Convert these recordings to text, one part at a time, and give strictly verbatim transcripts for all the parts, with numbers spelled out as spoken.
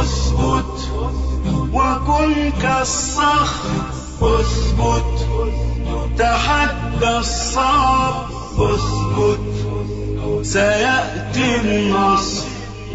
اثبت وكن كالصخر، اثبت تحدى الصعب، اثبت سيأتي النصر.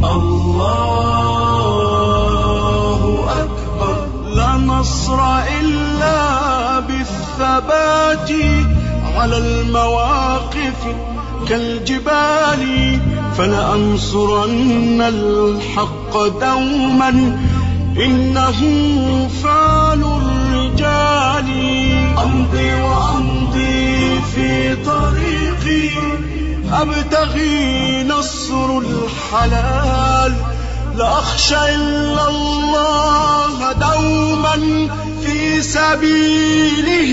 الله أكبر. لا نصر إلا بالثبات على المواقف كالجبال، فلأنصرن الحق دوما إنه فعل الرجال. أمضي وأمضي في طريقي أبتغي نصر الحلال، لا أخشى إلا الله دوما في سبيله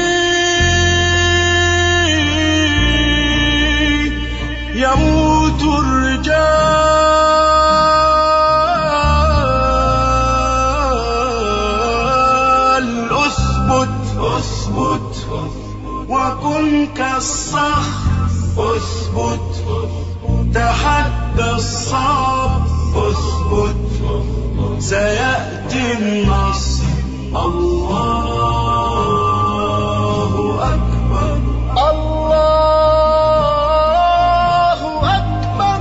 يموت الرجال. اثبت اثبت وكن كالصخر، اثبت تحدى الصعب، اثبت سيأتي النصر. الله أكبر. الله أكبر.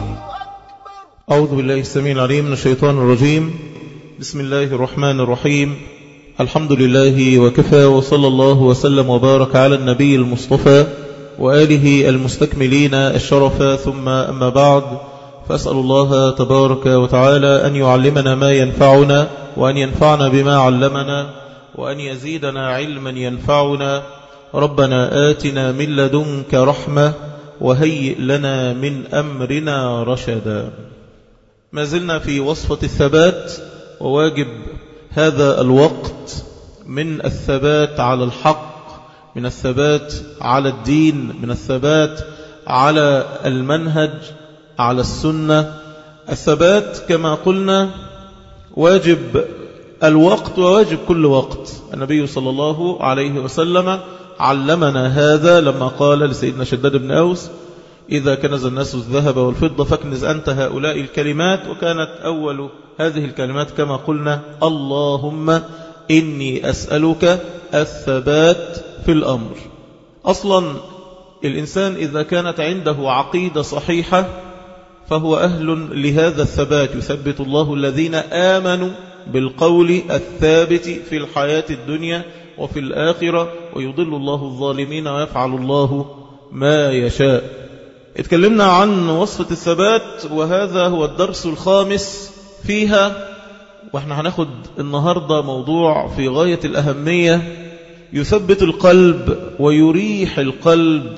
أعوذ بالله السميع العليم من الشيطان الرجيم. بسم الله الرحمن الرحيم. الحمد لله وكفى، وصلى الله وسلم وبارك على النبي المصطفى وآله المستكملين الشرف، ثم أما بعد، فأسأل الله تبارك وتعالى أن يعلمنا ما ينفعنا، وأن ينفعنا بما علمنا، وأن يزيدنا علما ينفعنا. ربنا آتنا من لدنك رحمة وهيئ لنا من أمرنا رشدا. ما زلنا في وصفة الثبات، وواجب هذا الوقت من الثبات على الحق، من الثبات على الدين، من الثبات على المنهج، على السنة. الثبات كما قلنا واجب الوقت وواجب كل وقت. النبي صلى الله عليه وسلم علمنا هذا لما قال لسيدنا شداد بن أوس: إذا كنز الناس الذهب والفضة فاكنز أنت هؤلاء الكلمات. وكانت أول هذه الكلمات كما قلنا: اللهم إني أسألك الثبات في الأمر. أصلا الإنسان إذا كانت عنده عقيدة صحيحة فهو أهل لهذا الثبات. يثبت الله الذين آمنوا بالقول الثابت في الحياة الدنيا وفي الآخرة، ويضل الله الظالمين ويفعل الله ما يشاء. اتكلمنا عن وصفة الثبات، وهذا هو الدرس الخامس فيها. واحنا هناخد النهاردة موضوع في غاية الأهمية يثبت القلب ويريح القلب.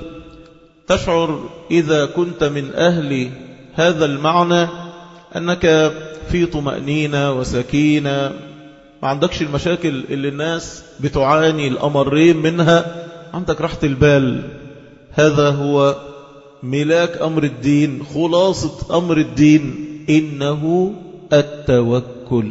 تشعر إذا كنت من أهل هذا المعنى أنك في طمأنينة وسكينة، ما عندكش المشاكل اللي الناس بتعاني الأمرين منها، عندك راحة البال. هذا هو ملاك أمر الدين، خلاصة أمر الدين، إنه التوكل.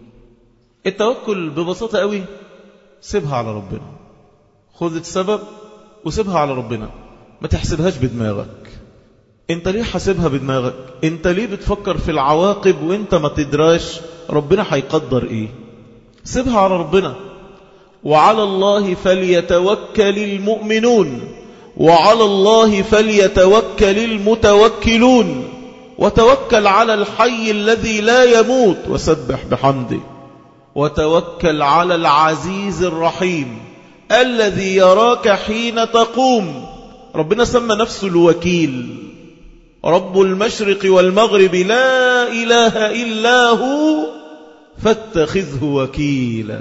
التوكل ببساطة قوي، سيبها على ربنا. خذ السبب وسيبها على ربنا، ما تحسبهاش بدماغك. انت ليه حاسبها بدماغك؟ انت ليه بتفكر في العواقب وانت ما تدراش ربنا هيقدر ايه؟ سيبها على ربنا. وعلى الله فليتوكل المؤمنون، وعلى الله فليتوكل المتوكلون. وتوكل على الحي الذي لا يموت وسبح بحمده. وتوكل على العزيز الرحيم الذي يراك حين تقوم. ربنا سمى نفسه الوكيل، رب المشرق والمغرب لا إله إلا هو فاتخذه وكيلا.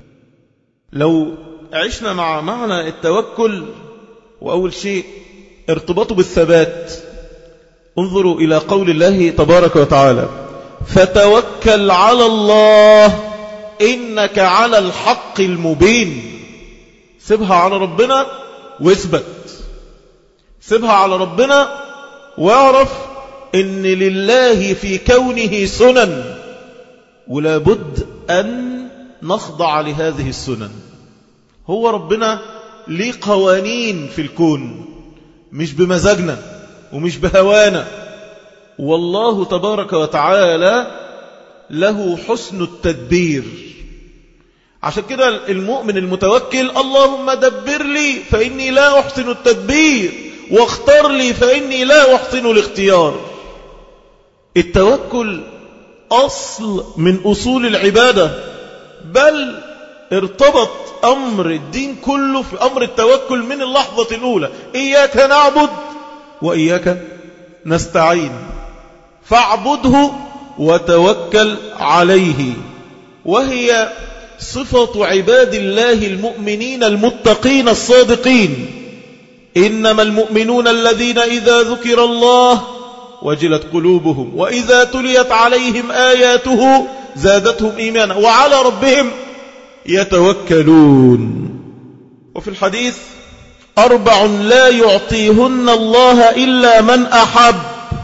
لو عشنا مع معنى التوكل، وأول شيء ارتباطه بالثبات، انظروا إلى قول الله تبارك وتعالى: فتوكل على الله إنك على الحق المبين. سيبها على ربنا واثبت، سيبها على ربنا واعرف إن لله في كونه سنن، ولا بد أن نخضع لهذه السنن. هو ربنا ليه قوانين في الكون، مش بمزاجنا ومش بهوانا. والله تبارك وتعالى له حسن التدبير. عشان كده المؤمن المتوكل اللهم دبر لي فإني لا أحسن التدبير واختار لي فإني لا أحسن الاختيار. التوكل أصل من أصول العبادة، بل ارتبط أمر الدين كله في أمر التوكل من اللحظة الأولى. إياك نعبد وإياك نستعين، فاعبده وتوكل عليه. وهي صفة عباد الله المؤمنين المتقين الصادقين. إنما المؤمنون الذين إذا ذكر الله وجلت قلوبهم وإذا تليت عليهم آياته زادتهم إيمانا وعلى ربهم يتوكلون. وفي الحديث أربع لا يعطيهن الله إلا من أحب.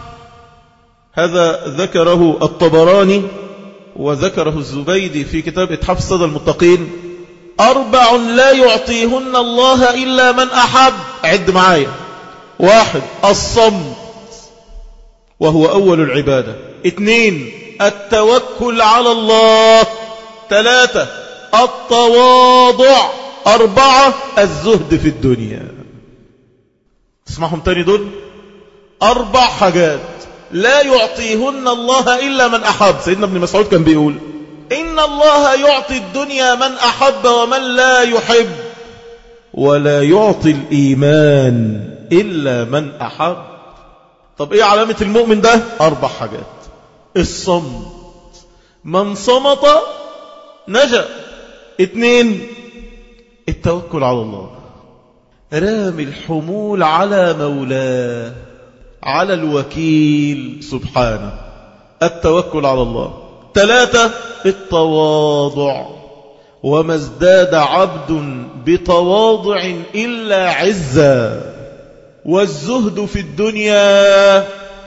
هذا ذكره الطبراني وذكره الزبيدي في كتاب إتحاف صدى المتقين. أربع لا يعطيهن الله إلا من أحب. عد معايا: واحد الصمت وهو أول العبادة. اثنين التوكل على الله. ثلاثة التواضع. أربعة الزهد في الدنيا. تسمعهم تاني دول أربع حاجات لا يعطيهن الله إلا من أحب. سيدنا ابن مسعود كان بيقول إن الله يعطي الدنيا من أحب ومن لا يحب، ولا يعطي الإيمان إلا من أحب. طب إيه علامة المؤمن ده؟ أربع حاجات. الصمت، من صمت نجا. اثنين التوكل على الله، رامي الحمول على مولاه، على الوكيل سبحانه، التوكل على الله. ثلاثة التواضع، وما ازداد عبد بتواضع إلا عزا. والزهد في الدنيا،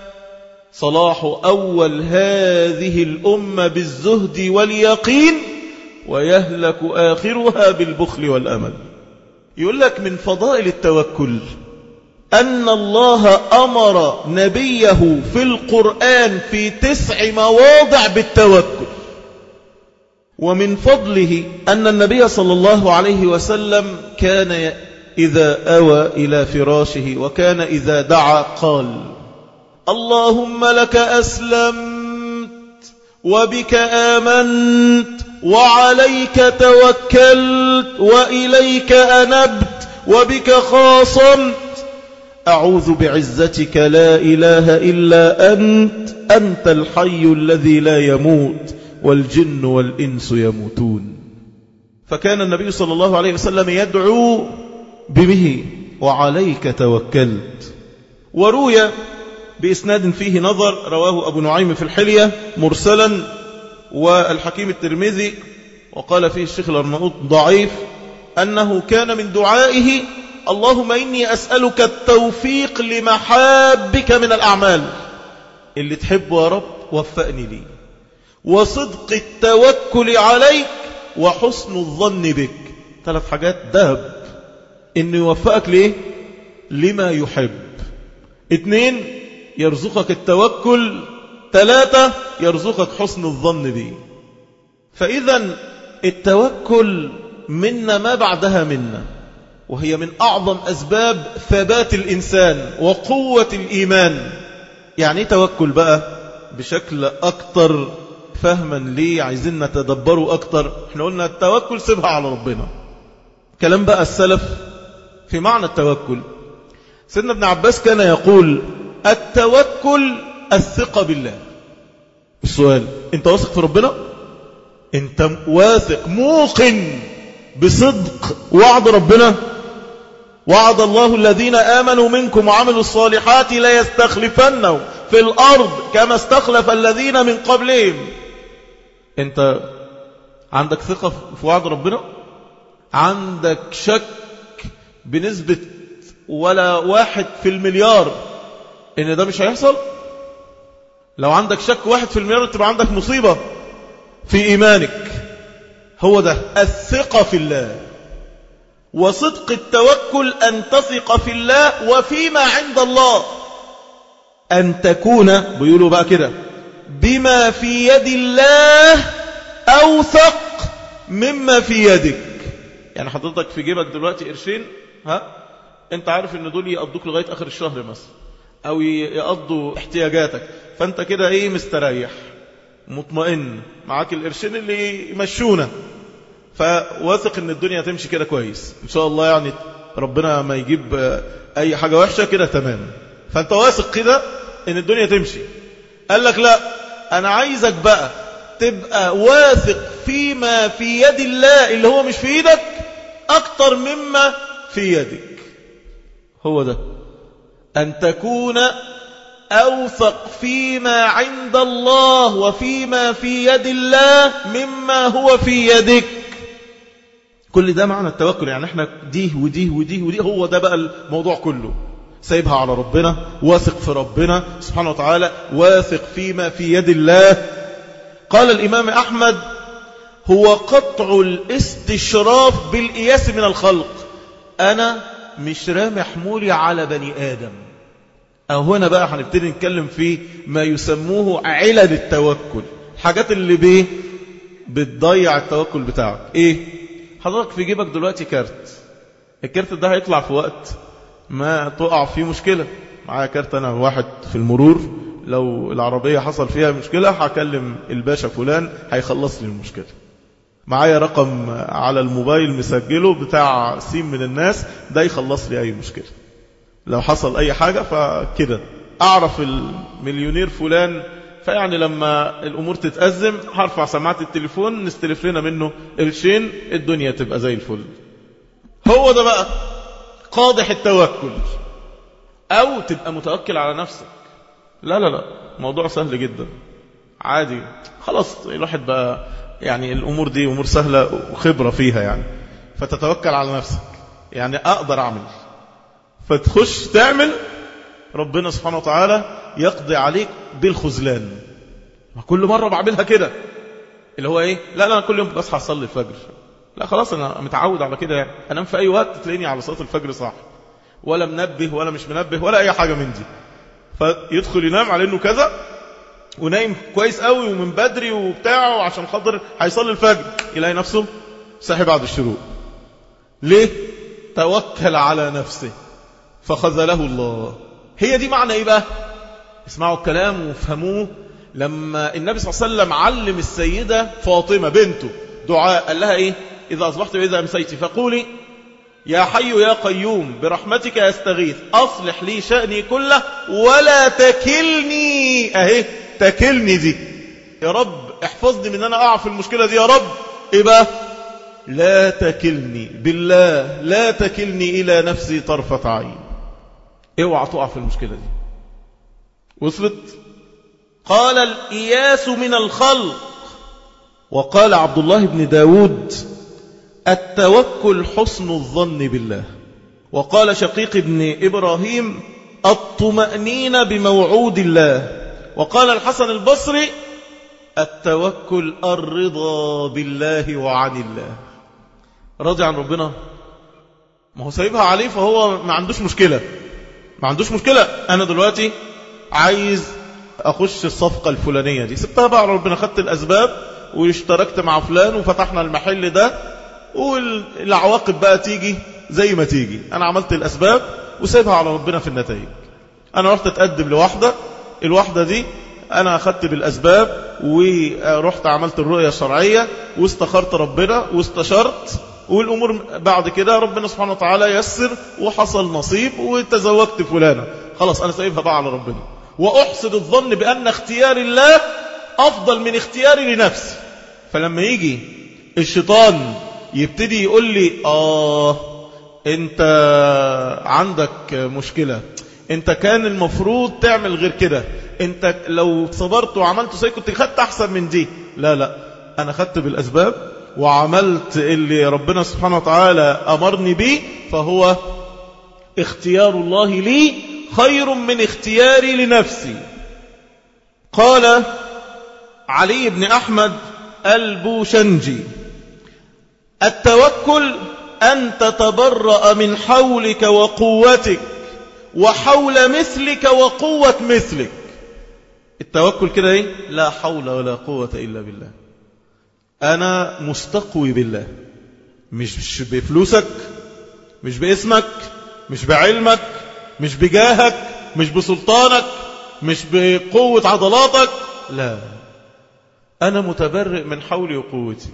صلاح أول هذه الأمة بالزهد واليقين، ويهلك آخرها بالبخل والأمل. يقول لك من فضائل التوكل أن الله أمر نبيه في القرآن في تسع مواضع بالتوكل. ومن فضله أن النبي صلى الله عليه وسلم كان إذا أوى إلى فراشه وكان إذا دعا قال اللهم لك أسلمت وبك آمنت وعليك توكلت وإليك أنبت وبك خاصمت، أعوذ بعزتك لا إله إلا أنت، أنت الحي الذي لا يموت والجن والإنس يموتون. فكان النبي صلى الله عليه وسلم يدعو به وعليك توكلت. وروي بإسناد فيه نظر، رواه أبو نعيم في الحلية مرسلا، والحكيم الترمذي وقال فيه الشيخ الأرناؤوط ضعيف، أنه كان من دعائه اللهم إني أسألك التوفيق لمحابك من الأعمال، اللي تحبه يا رب وفقني لي، وصدق التوكل عليك وحسن الظن بك. ثلاث حاجات ذهب إنه يوفقك ليه؟ لما يحب. اثنين يرزقك التوكل. ثلاثة يرزقك حسن الظن به. فإذا التوكل منا ما بعدها منا، وهي من أعظم أسباب ثبات الإنسان وقوة الإيمان. يعني توكل بقى بشكل أكتر فهما ليه عايزين نتدبره أكتر. احنا قلنا التوكل سيبها على ربنا. كلام بقى السلف في معنى التوكل. سيدنا ابن عباس كان يقول التوكل الثقة بالله. السؤال، انت واثق في ربنا؟ انت واثق موقن بصدق وعد ربنا؟ وعد الله الذين آمنوا منكم وعملوا الصالحات لا يستخلفنهم في الأرض كما استخلف الذين من قبلهم. انت عندك ثقة في وعد ربنا؟ عندك شك بنسبة ولا واحد في المليار ان ده مش هيحصل؟ لو عندك شك واحد في المليار تبقى عندك مصيبة في إيمانك. هو ده الثقة في الله. وصدق التوكل أن تثق في الله وفيما عند الله، أن تكون بيقولوا بقى كده بما في يد الله أوثق مما في يدك. يعني حضرتك في جيبك دلوقتي قرشين، ها انت عارف ان دول يقضوك لغاية اخر الشهر مثلا، او يقضوا احتياجاتك، فانت كده ايه مستريح مطمئن، معاك القرشين اللي يمشونا، فواثق ان الدنيا تمشي كده كويس ان شاء الله، يعني ربنا ما يجيب اي حاجة وحشة كده تمام، فانت واثق كده ان الدنيا تمشي. قال لك لا، انا عايزك بقى تبقى واثق فيما في يد الله اللي هو مش في ايدك اكتر مما في يدك. هو ده ان تكون اوثق فيما عند الله وفيما في يد الله مما هو في يدك. كل ده معنى التوكل. يعني احنا دي ودي ودي ودي، هو ده بقى الموضوع كله، سايبها على ربنا، واثق في ربنا سبحانه وتعالى، واثق فيما في يد الله. قال الإمام أحمد: هو قطع الاستشراف بالإياس من الخلق. أنا مش رامي حمولي على بني آدم. أو هنا بقى هنبتدي نتكلم في ما يسموه علل التوكل، الحاجات اللي بيه بتضيع التوكل بتاعك. إيه؟ حضرتك في جيبك دلوقتي كارت، الكارت ده هيطلع في وقت ما تقع فيه مشكلة. معايا كارت أنا واحد في المرور، لو العربية حصل فيها مشكلة هكلم الباشا فلان هيخلص لي المشكلة. معايا رقم على الموبايل مسجله بتاع سيم من الناس، ده يخلص لي أي مشكلة لو حصل أي حاجة. فكده أعرف المليونير فلان، فيعني لما الأمور تتأزم هرفع سماعة التليفون نستلف لنا منه الشين، الدنيا تبقى زي الفل. هو ده بقى قادح التوكل. أو تبقى متوكل على نفسك. لا لا لا، موضوع سهل جدا عادي، خلاص الواحد بقى يعني الأمور دي أمور سهلة وخبرة فيها يعني، فتتوكل على نفسك. يعني أقدر أعمل، فتخش تعمل، ربنا سبحانه وتعالى يقضي عليك بالخذلان. كل مرة بعملها كده، اللي هو إيه، لا لا كل يوم بصحى أصلي الفجر، لا خلاص أنا متعود على كده، يعني أنام في أي وقت تلاقيني على صلاة الفجر صح، ولا منبه ولا مش منبه ولا أي حاجة من دي. فيدخل ينام على إنه كذا، ونايم كويس قوي ومن بدري وبتاعه عشان خاطر هيصلي الفجر، يلاقي نفسه صاحي بعد الشروق. ليه؟ توكل على نفسه فخذله الله. هي دي معنى إيه بقى؟ اسمعوا الكلام وفهموه. لما النبي صلى الله عليه وسلم علم السيدة فاطمة بنته دعاء، قال لها إيه؟ إذا أصبحت وإذا أمسيت فقولي يا حي يا قيوم برحمتك أستغيث أصلح لي شأني كله ولا تكلني. أهي تكلني دي، يا رب احفظني من أنا أقع في المشكلة دي يا رب. إيه بقى؟ لا تكلني، بالله لا تكلني إلى نفسي طرفة عين. اوعى تقع في المشكلة دي. وصلت؟ قال الإياس من الخلق. وقال عبد الله بن داود التوكل حسن الظن بالله. وقال شقيق بن إبراهيم الطمأنينة بموعود الله. وقال الحسن البصري التوكل الرضا بالله وعن الله. راضي عن ربنا، ما هو سايبها عليه، فهو ما عندوش مشكلة، ما عندوش مشكلة. أنا دلوقتي عايز أخش الصفقة الفلانية دي، سبتها بقى على ربنا، خدت الأسباب واشتركت مع فلان وفتحنا المحل ده، والعواقب بقى تيجي زي ما تيجي. أنا عملت الأسباب وسايبها على ربنا في النتائج. أنا رحت أتقدم لوحدة، الوحدة دي أنا أخدت بالأسباب ورحت عملت الرؤية الشرعية واستخرت ربنا واستشرت، والأمور بعد كده ربنا سبحانه وتعالى يسر وحصل نصيب وتزوجت فلانة. خلاص أنا سايبها بقى على ربنا، وأحسن الظن بأن اختيار الله أفضل من اختياري لنفسي. فلما يجي الشيطان يبتدي يقول لي آه أنت عندك مشكلة، أنت كان المفروض تعمل غير كده، أنت لو صبرت وعملت زي كنت خدت أحسن من دي. لا لا، أنا خدت بالأسباب وعملت اللي ربنا سبحانه وتعالى أمرني به، فهو اختيار الله لي خير من اختياري لنفسي. قال علي بن أحمد البوشنجي التوكل أن تتبرأ من حولك وقوتك وحول مثلك وقوة مثلك. التوكل كده ايه؟ لا حول ولا قوة إلا بالله. أنا مستقوي بالله، مش بفلوسك، مش باسمك، مش بعلمك، مش بجاهك، مش بسلطانك، مش بقوة عضلاتك، لا، أنا متبرئ من حولي وقوتي،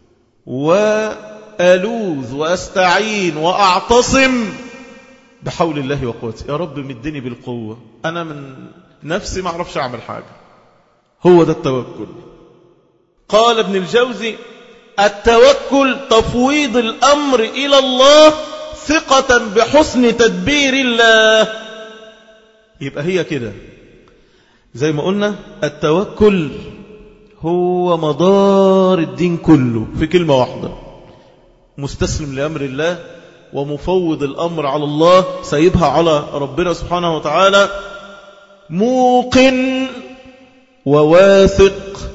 وألوذ وأستعين وأعتصم بحول الله وقوتي. يا رب مدني بالقوة، أنا من نفسي ما أعرفش أعمل حاجة. هو ده التوكل. قال ابن الجوزي: التوكل تفويض الأمر إلى الله ثقة بحسن تدبير الله. يبقى هي كده زي ما قلنا، التوكل هو مدار الدين كله في كلمة واحدة: مستسلم لأمر الله ومفوض الأمر على الله، سيبها على ربنا سبحانه وتعالى، موقن وواثق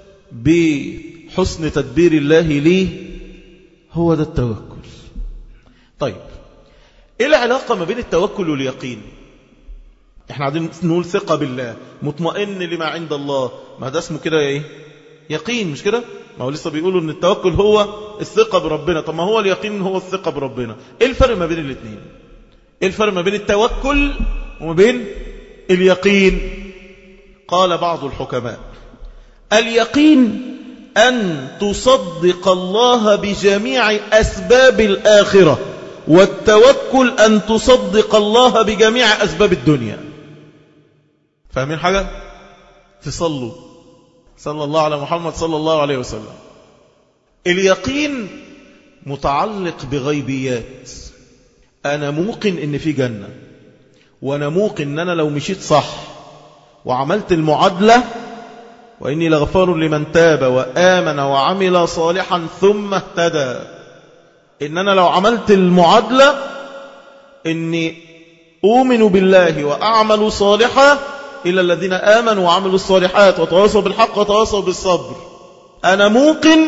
بحسن تدبير الله ليه. هو ده التوكل. طيب، ايه العلاقة ما بين التوكل واليقين؟ احنا عايزين نقول ثقة بالله، مطمئن لما عند الله، ما ده اسمه كده ايه؟ يقين، مش كده؟ ما هو لسه بيقولوا ان التوكل هو الثقة بربنا. طب ما هو اليقين هو الثقة بربنا. ايه الفرق ما بين الاثنين؟ ايه الفرق ما بين التوكل وما بين اليقين؟ قال بعض الحكماء: اليقين أن تصدق الله بجميع أسباب الآخرة، والتوكل أن تصدق الله بجميع أسباب الدنيا. فاهمين حاجة؟ تصلوا صلى الله على محمد صلى الله عليه وسلم. اليقين متعلق بغيبيات. أنا موقن إن في جنة، وأنا موقن إن أنا لو مشيت صح وعملت المعادلة، وإني لغفار لمن تاب وآمن وعمل صالحا ثم اهتدى، إن أنا لو عملت المعادلة إني أؤمن بالله وأعمل صالحا إلا الذين آمنوا وعملوا الصالحات وتواصوا بالحق وتواصوا بالصبر. أنا موقن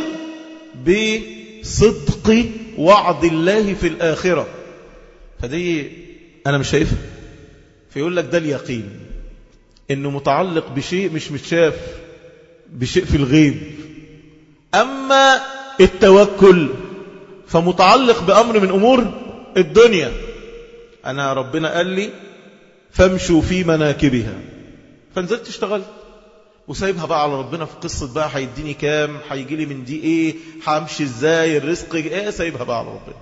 بصدق وعد الله في الآخرة. فدي أنا مش شايفها، فيقول لك ده اليقين، إنه متعلق بشيء مش متشاف، بشيء في الغيب. أما التوكل فمتعلق بأمر من أمور الدنيا. أنا ربنا قال لي فامشوا في مناكبها، فنزلت اشتغلت وسايبها بقى على ربنا في قصة بقى هيديني كام، هيجي لي من دي ايه، همشي ازاي، الرزق ايه، سايبها بقى على ربنا.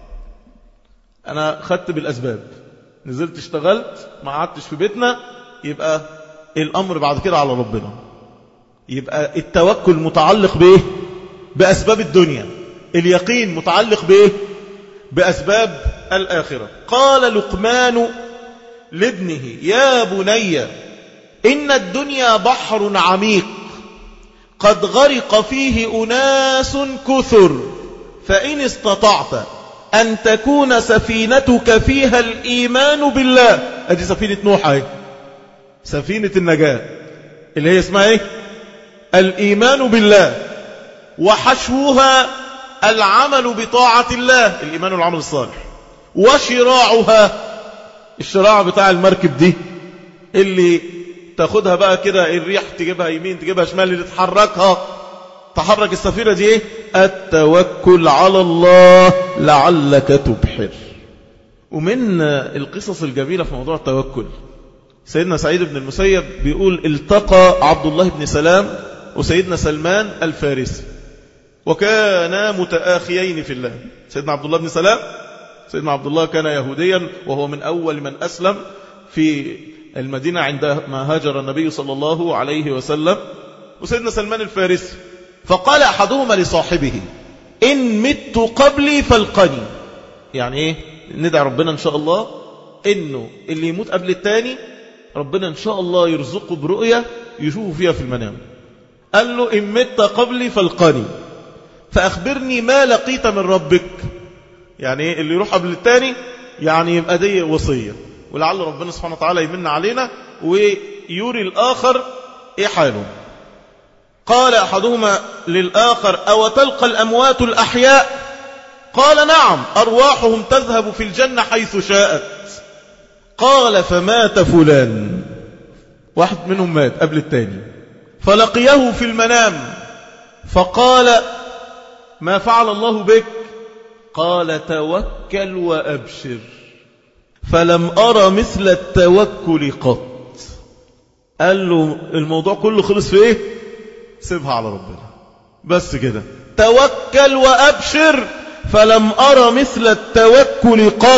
انا خدت بالاسباب، نزلت اشتغلت، ما قعدتش في بيتنا، يبقى الامر بعد كده على ربنا. يبقى التوكل متعلق بايه؟ باسباب الدنيا. اليقين متعلق بايه؟ باسباب الاخره. قال لقمان لابنه: يا بني إن الدنيا بحر عميق قد غرق فيه أناس كثر، فإن استطعت أن تكون سفينتك فيها الإيمان بالله. أدي سفينة نوح اهي، سفينة النجاة اللي هي اسمها ايه؟ الإيمان بالله، وحشوها العمل بطاعة الله، الإيمان والعمل الصالح، وشراعها الشراع بتاع المركب دي اللي تاخدها بقى كده الريح تجيبها يمين تجيبها شمال، اللي تحركها تحرك السفينة دي ايه؟ التوكل على الله لعلك تبحر. ومن القصص الجميلة في موضوع التوكل، سيدنا سعيد بن المسيب بيقول: التقى عبد الله بن سلام وسيدنا سلمان الفارسي، وكانا متآخيين في الله. سيدنا عبد الله بن سلام، سيدنا عبد الله كان يهوديا وهو من أول من أسلم في المدينة عندما هاجر النبي صلى الله عليه وسلم، وسيدنا سلمان الفارسي. فقال أحدهما لصاحبه: إن مت قبلي فالقني. يعني إيه؟ ندعي ربنا إن شاء الله إنه اللي يموت قبل التاني ربنا إن شاء الله يرزقه برؤية يشوفه فيها في المنام. قال له: إن مت قبلي فالقني فأخبرني ما لقيت من ربك. يعني إيه اللي يروح قبل التاني؟ يعني يبقى دي وصية، ولعل ربنا سبحانه وتعالى يمن علينا ويوري الآخر إيه حاله. قال أحدهما للآخر: أو تلقى الأموات الأحياء؟ قال: نعم، أرواحهم تذهب في الجنة حيث شاءت. قال: فمات فلان، واحد منهم مات قبل التاني. فلقيه في المنام فقال ما فعل الله بك؟ قال توكل وأبشر، فلم أرى مثل التوكل قط. قال له الموضوع كله خلص في ايه؟ سيبها على ربنا بس كده، توكل وأبشر فلم أرى مثل التوكل قط.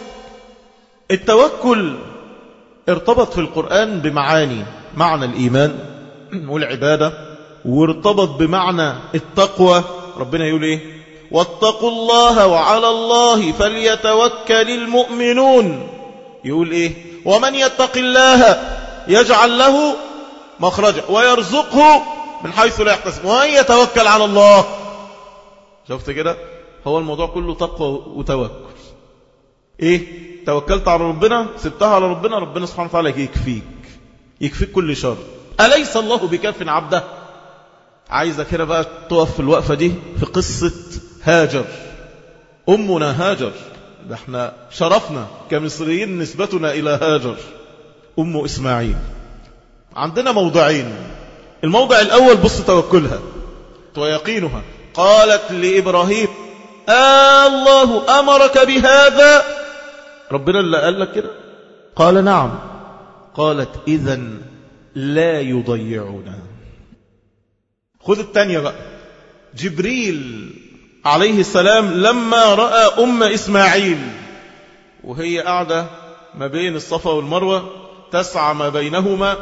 التوكل ارتبط في القرآن بمعاني، معنى الإيمان والعبادة، وارتبط بمعنى التقوى. ربنا يقول ايه؟ واتقوا الله وعلى الله فليتوكل المؤمنون. يقول ايه؟ ومن يتق الله يجعل له مخرجا ويرزقه من حيث لا يحتسب ومن يتوكل على الله. شفت كده؟ هو الموضوع كله تقوى وتوكل. ايه؟ توكلت على ربنا، سبتها على ربنا، ربنا سبحانه وتعالى يكفيك، يكفيك كل شر. أليس الله بكاف عبده؟ عايزك هنا بقى تقف في الوقفة دي في قصة هاجر، أمنا هاجر. ده احنا شرفنا كمصريين نسبتنا إلى هاجر أم إسماعيل. عندنا موضعين، الموضع الأول بص توكلها ويقينها. قالت لإبراهيم آه الله أمرك بهذا؟ ربنا اللي قال لك كده؟ قال نعم. قالت إذن لا يضيعنا. خذ الثانية بقى. جبريل عليه السلام لما رأى أم إسماعيل وهي قاعدة ما بين الصفا والمروة تسعى ما بينهما،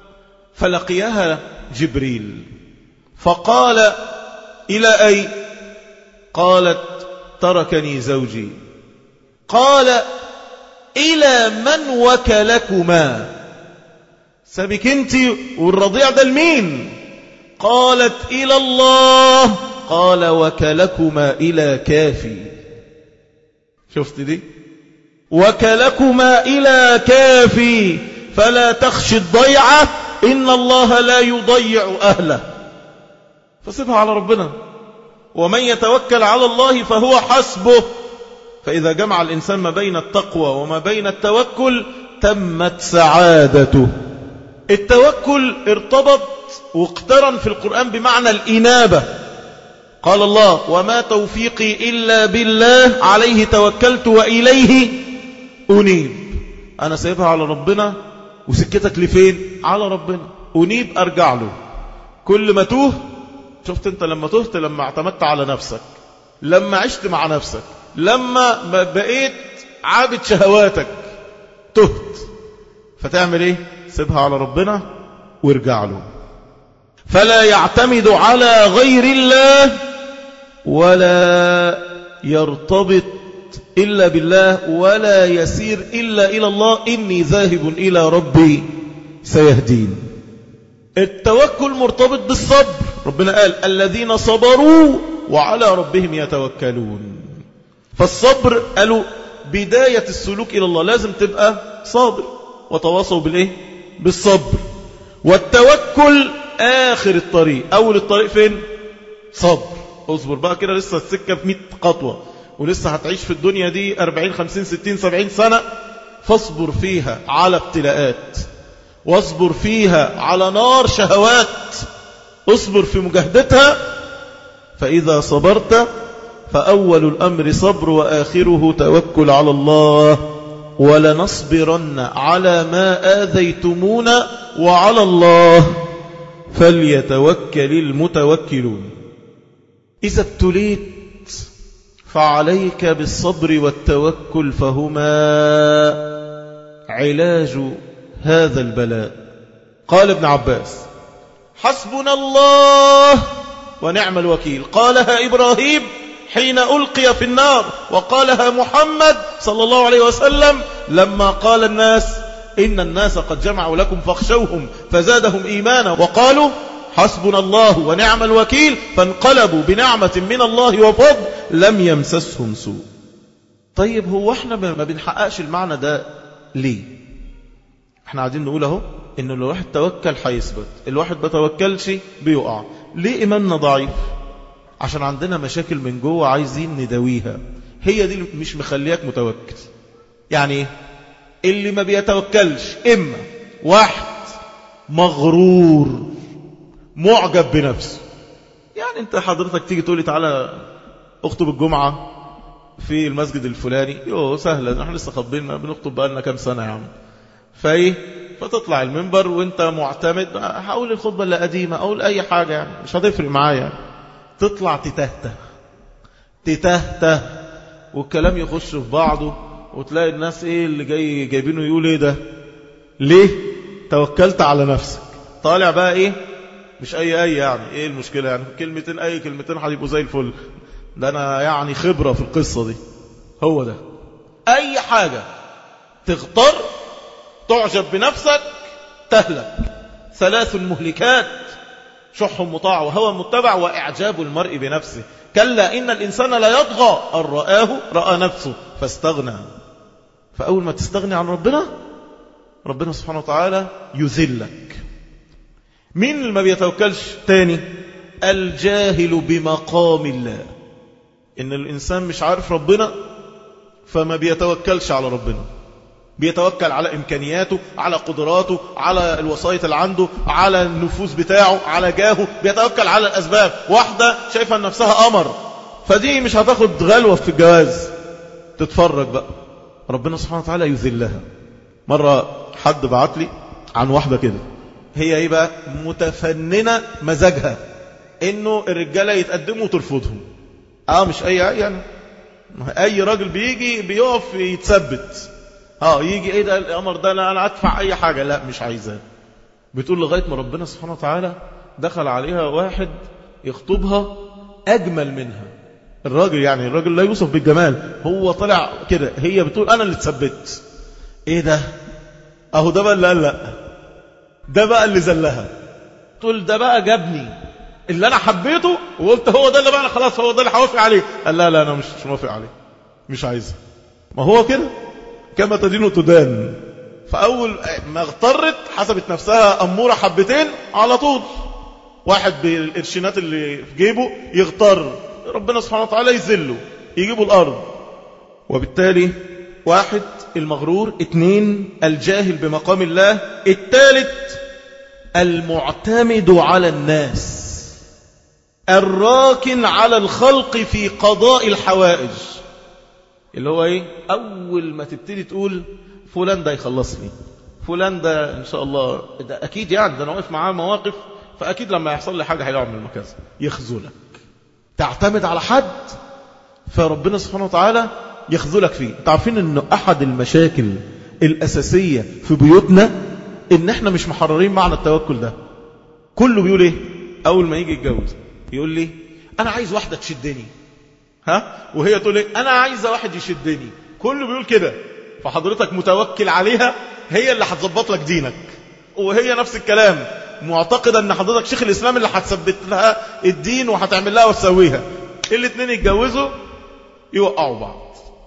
فلقيها جبريل فقال إلى أي؟ قالت تركني زوجي. قال إلى من وكلكما؟ سابك انت والرضيع ده لمين؟ قالت إلى الله. قال وكلكما إلى كافي. شفت دي؟ وكلكما إلى كافي فلا تخشي الضيعة إن الله لا يضيع أهله. فسيبها على ربنا، ومن يتوكل على الله فهو حسبه. فإذا جمع الإنسان ما بين التقوى وما بين التوكل تمت سعادته. التوكل ارتبط واقترن في القرآن بمعنى الإنابة. قال الله وما توفيقي إلا بالله عليه توكلت وإليه أنيب. أنا سايبها على ربنا، وسكتك لفين؟ على ربنا. أنيب أرجع له كل ما توه. شفت انت لما تهت؟ لما اعتمدت على نفسك، لما عشت مع نفسك، لما بقيت عابد شهواتك تهت. فتعمل ايه؟ سيبها على ربنا وارجع له. فلا يعتمد على غير الله ولا يرتبط إلا بالله ولا يسير إلا إلى الله. إني ذاهب إلى ربي سيهدين. التوكل مرتبط بالصبر. ربنا قال الذين صبروا وعلى ربهم يتوكلون. فالصبر قالوا بداية السلوك إلى الله لازم تبقى صابر، وتواصوا بالإيه؟ بالصبر. والتوكل آخر الطريق. أول الطريق فين؟ صبر. اصبر بقى كده، لسه السكة في مئة خطوة، ولسه هتعيش في الدنيا دي أربعين خمسين ستين سبعين سنة. فاصبر فيها على ابتلاءات، واصبر فيها على نار شهوات، اصبر في مجاهدتها. فإذا صبرت فأول الأمر صبر وآخره توكل على الله. ولنصبرن على ما آذيتمونا وعلى الله فليتوكل المتوكلون. إذا ابتليت فعليك بالصبر والتوكل، فهما علاج هذا البلاء. قال ابن عباس حسبنا الله ونعم الوكيل. قالها إبراهيم حين ألقي في النار، وقالها محمد صلى الله عليه وسلم لما قال الناس إن الناس قد جمعوا لكم فاخشوهم فزادهم إيمانا، وقالوا حسبنا الله ونعم الوكيل، فانقلبوا بنعمة من الله وفضل لم يمسسهم سوء. طيب هو احنا ما بنحققش المعنى ده ليه؟ احنا قاعدين نقول اهو ان الواحد توكل هيثبت، الواحد ما توكلش بيقع. ليه ايماننا ضعيف؟ عشان عندنا مشاكل من جوه عايزين نداويها، هي دي مش مخليك متوكل. يعني اللي ما بيتوكلش اما واحد مغرور معجب بنفسه. يعني انت حضرتك تيجي تقولي تعالى اخطب الجمعة في المسجد الفلاني، يوه سهلة، احنا لسه خطبين بنخطب بقالنا كام سنة يا عم. فايه فتطلع المنبر وانت معتمد، هقول الخطبة اللي قديمة، اقول اي حاجة يعني مش هتفرق معايا. تطلع تتهته تتهته والكلام يخش في بعضه، وتلاقي الناس ايه اللي جاي جايبينه يقول ايه ده، ليه توكلت على نفسك. طالع بقى ايه مش اي اي يعني ايه المشكلة يعني كلمتين، اي كلمتين هيبقوا زي الفل، ده انا يعني خبرة في القصة دي. هو ده اي حاجة تغتر تعجب بنفسك تهلك. ثلاث مهلكات: شح مطاع وهوى متبع وإعجاب المرء بنفسه. كلا إن الإنسان لا يطغى أن رآه رأى نفسه فاستغنى. فأول ما تستغني عن ربنا، ربنا سبحانه وتعالى يذلك. مين اللي ما بيتوكلش تاني؟ الجاهل بمقام الله. إن الإنسان مش عارف ربنا فما بيتوكلش على ربنا، بيتوكل على إمكانياته، على قدراته، على الوسائط اللي عنده، على النفوذ بتاعه، على جاهه، بيتوكل على الأسباب. واحدة شايفة نفسها قمر، فدي مش هتاخد غلوة في الجواز، تتفرج بقى ربنا سبحانه وتعالى يذلها. مرة حد بعت لي عن واحدة كده، هي ايه بقى متفننة مزاجها انه الرجالة يتقدموا وترفضهم. اه مش اي اي يعني اي راجل بيجي بيقف يتثبت، اه يجي ايه ده الامر ده، لا انا ادفع اي حاجة، لا مش عايزاه. بتقول لغاية ما ربنا سبحانه وتعالى دخل عليها واحد يخطبها اجمل منها. الراجل يعني الراجل لا يوصف بالجمال، هو طلع كده، هي بتقول انا اللي اتثبت. ايه ده، اهو ده بقى اللي قال لا، ده بقى اللي زلها. تقول ده بقى جابني اللي انا حبيته وقلت هو ده اللي بقى أنا خلاص هو ده اللي هوافق عليه. قال لا لا انا مش مش موافق عليه، مش عايزه. ما هو كده كما تدين تدان. فاول ما اغترت حسبت نفسها اموره حبتين على طول. واحد بالقرشينات اللي في جيبه يغتر، ربنا سبحانه وتعالى يذله يجيبه الارض. وبالتالي واحد المغرور، اثنين الجاهل بمقام الله، الثالث المعتمد على الناس، الراكن على الخلق في قضاء الحوائج. اللي هو ايه، اول ما تبتدي تقول فلان ده يخلص لي، فلان ده ان شاء الله ده اكيد يعني ده انا واقف معاه مواقف، فاكيد لما يحصل لي حاجه هيعمل مكذا، يخذلك. تعتمد على حد فربنا سبحانه وتعالى يخذلك فيه. تعرفين انه احد المشاكل الاساسيه في بيوتنا ان احنا مش محررين معنى التوكل ده. كله بيقول ايه اول ما يجي يتجوز، يقول لي انا عايز واحده تشدني، ها، وهي تقول لي انا عايزه واحد يشدني. كله بيقول كده. فحضرتك متوكل عليها هي اللي هتظبط لك دينك، وهي نفس الكلام معتقده ان حضرتك شيخ الاسلام اللي هتثبت لها الدين وهتعمل لها وتسويها. الاثنين يتجوزوا يوقعوا بعض.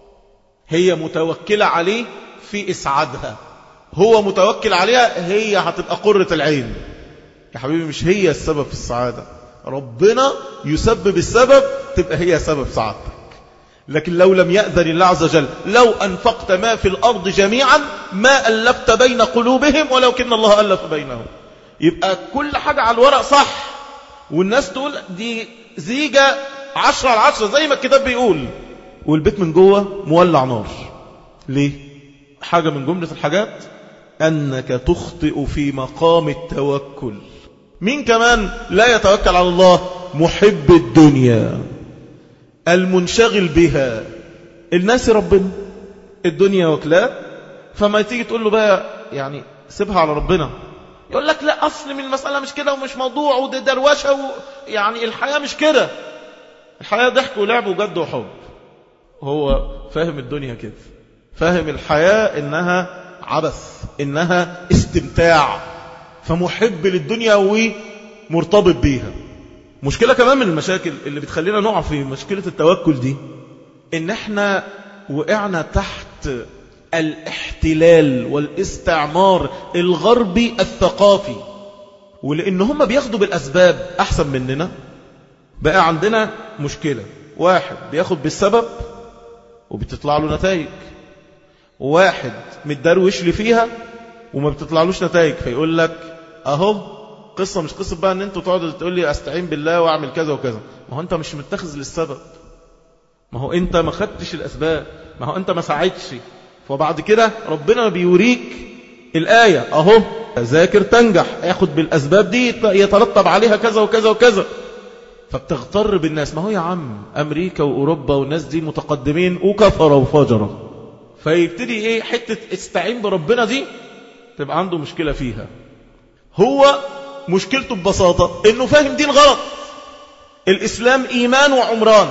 هي متوكله عليه في اسعادها، هو متوكل عليها هي هتبقى قرة العين. يا حبيبي مش هي السبب في السعادة، ربنا يسبب السبب تبقى هي سبب سعادتك. لكن لو لم يأذن الله عز وجل لو أنفقت ما في الأرض جميعا ما ألفت بين قلوبهم ولكن الله ألف بينهم. يبقى كل حاجة على الورق صح، والناس تقول دي زيجة عشرة على عشرة زي ما الكتاب بيقول، والبيت من جوه مولع نار. ليه؟ حاجة من جملة الحاجات أنك تخطئ في مقام التوكل. مين كمان لا يتوكل على الله؟ محب الدنيا المنشغل بها. الناس ربنا الدنيا وكلاه، فما تيجي تقول له بقى يعني سيبها على ربنا، يقول لك لا أصل من المسألة مش كده ومش موضوع وده دروشة و... يعني الحياة مش كده، الحياة ضحك ولعب وجد وحب. هو فاهم الدنيا كده، فاهم الحياة إنها عبث، إنها استمتاع، فمحب للدنيا ومرتبط بيها. مشكلة كمان من المشاكل اللي بتخلينا نقع في مشكلة التوكل دي إن احنا وقعنا تحت الاحتلال والاستعمار الغربي الثقافي، ولأن هم بياخدوا بالأسباب أحسن مننا. بقى عندنا مشكلة، واحد بياخد بالسبب وبتطلع له نتائج، واحد متدروش لي فيها وما بتطلعلوش نتائج، فيقول لك اهو قصة مش قصة بقى ان انتوا تقعدوا تقول لي استعين بالله واعمل كذا وكذا. ما هو انت مش متخذ للسبب، ما هو انت ما خدتش الاسباب، ما هو انت ما ساعدتش. فبعد كده ربنا بيوريك الآية اهو، ذاكر تنجح، اخد بالاسباب دي يترتب عليها كذا وكذا وكذا. فبتغتر بالناس، ما هو يا عم امريكا واوروبا والناس دي متقدمين وكفروا وفجروا. فيبتدي ايه حتة استعين بربنا دي تبقى عنده مشكلة فيها. هو مشكلته ببساطة انه فاهم دين غلط. الاسلام ايمان وعمران،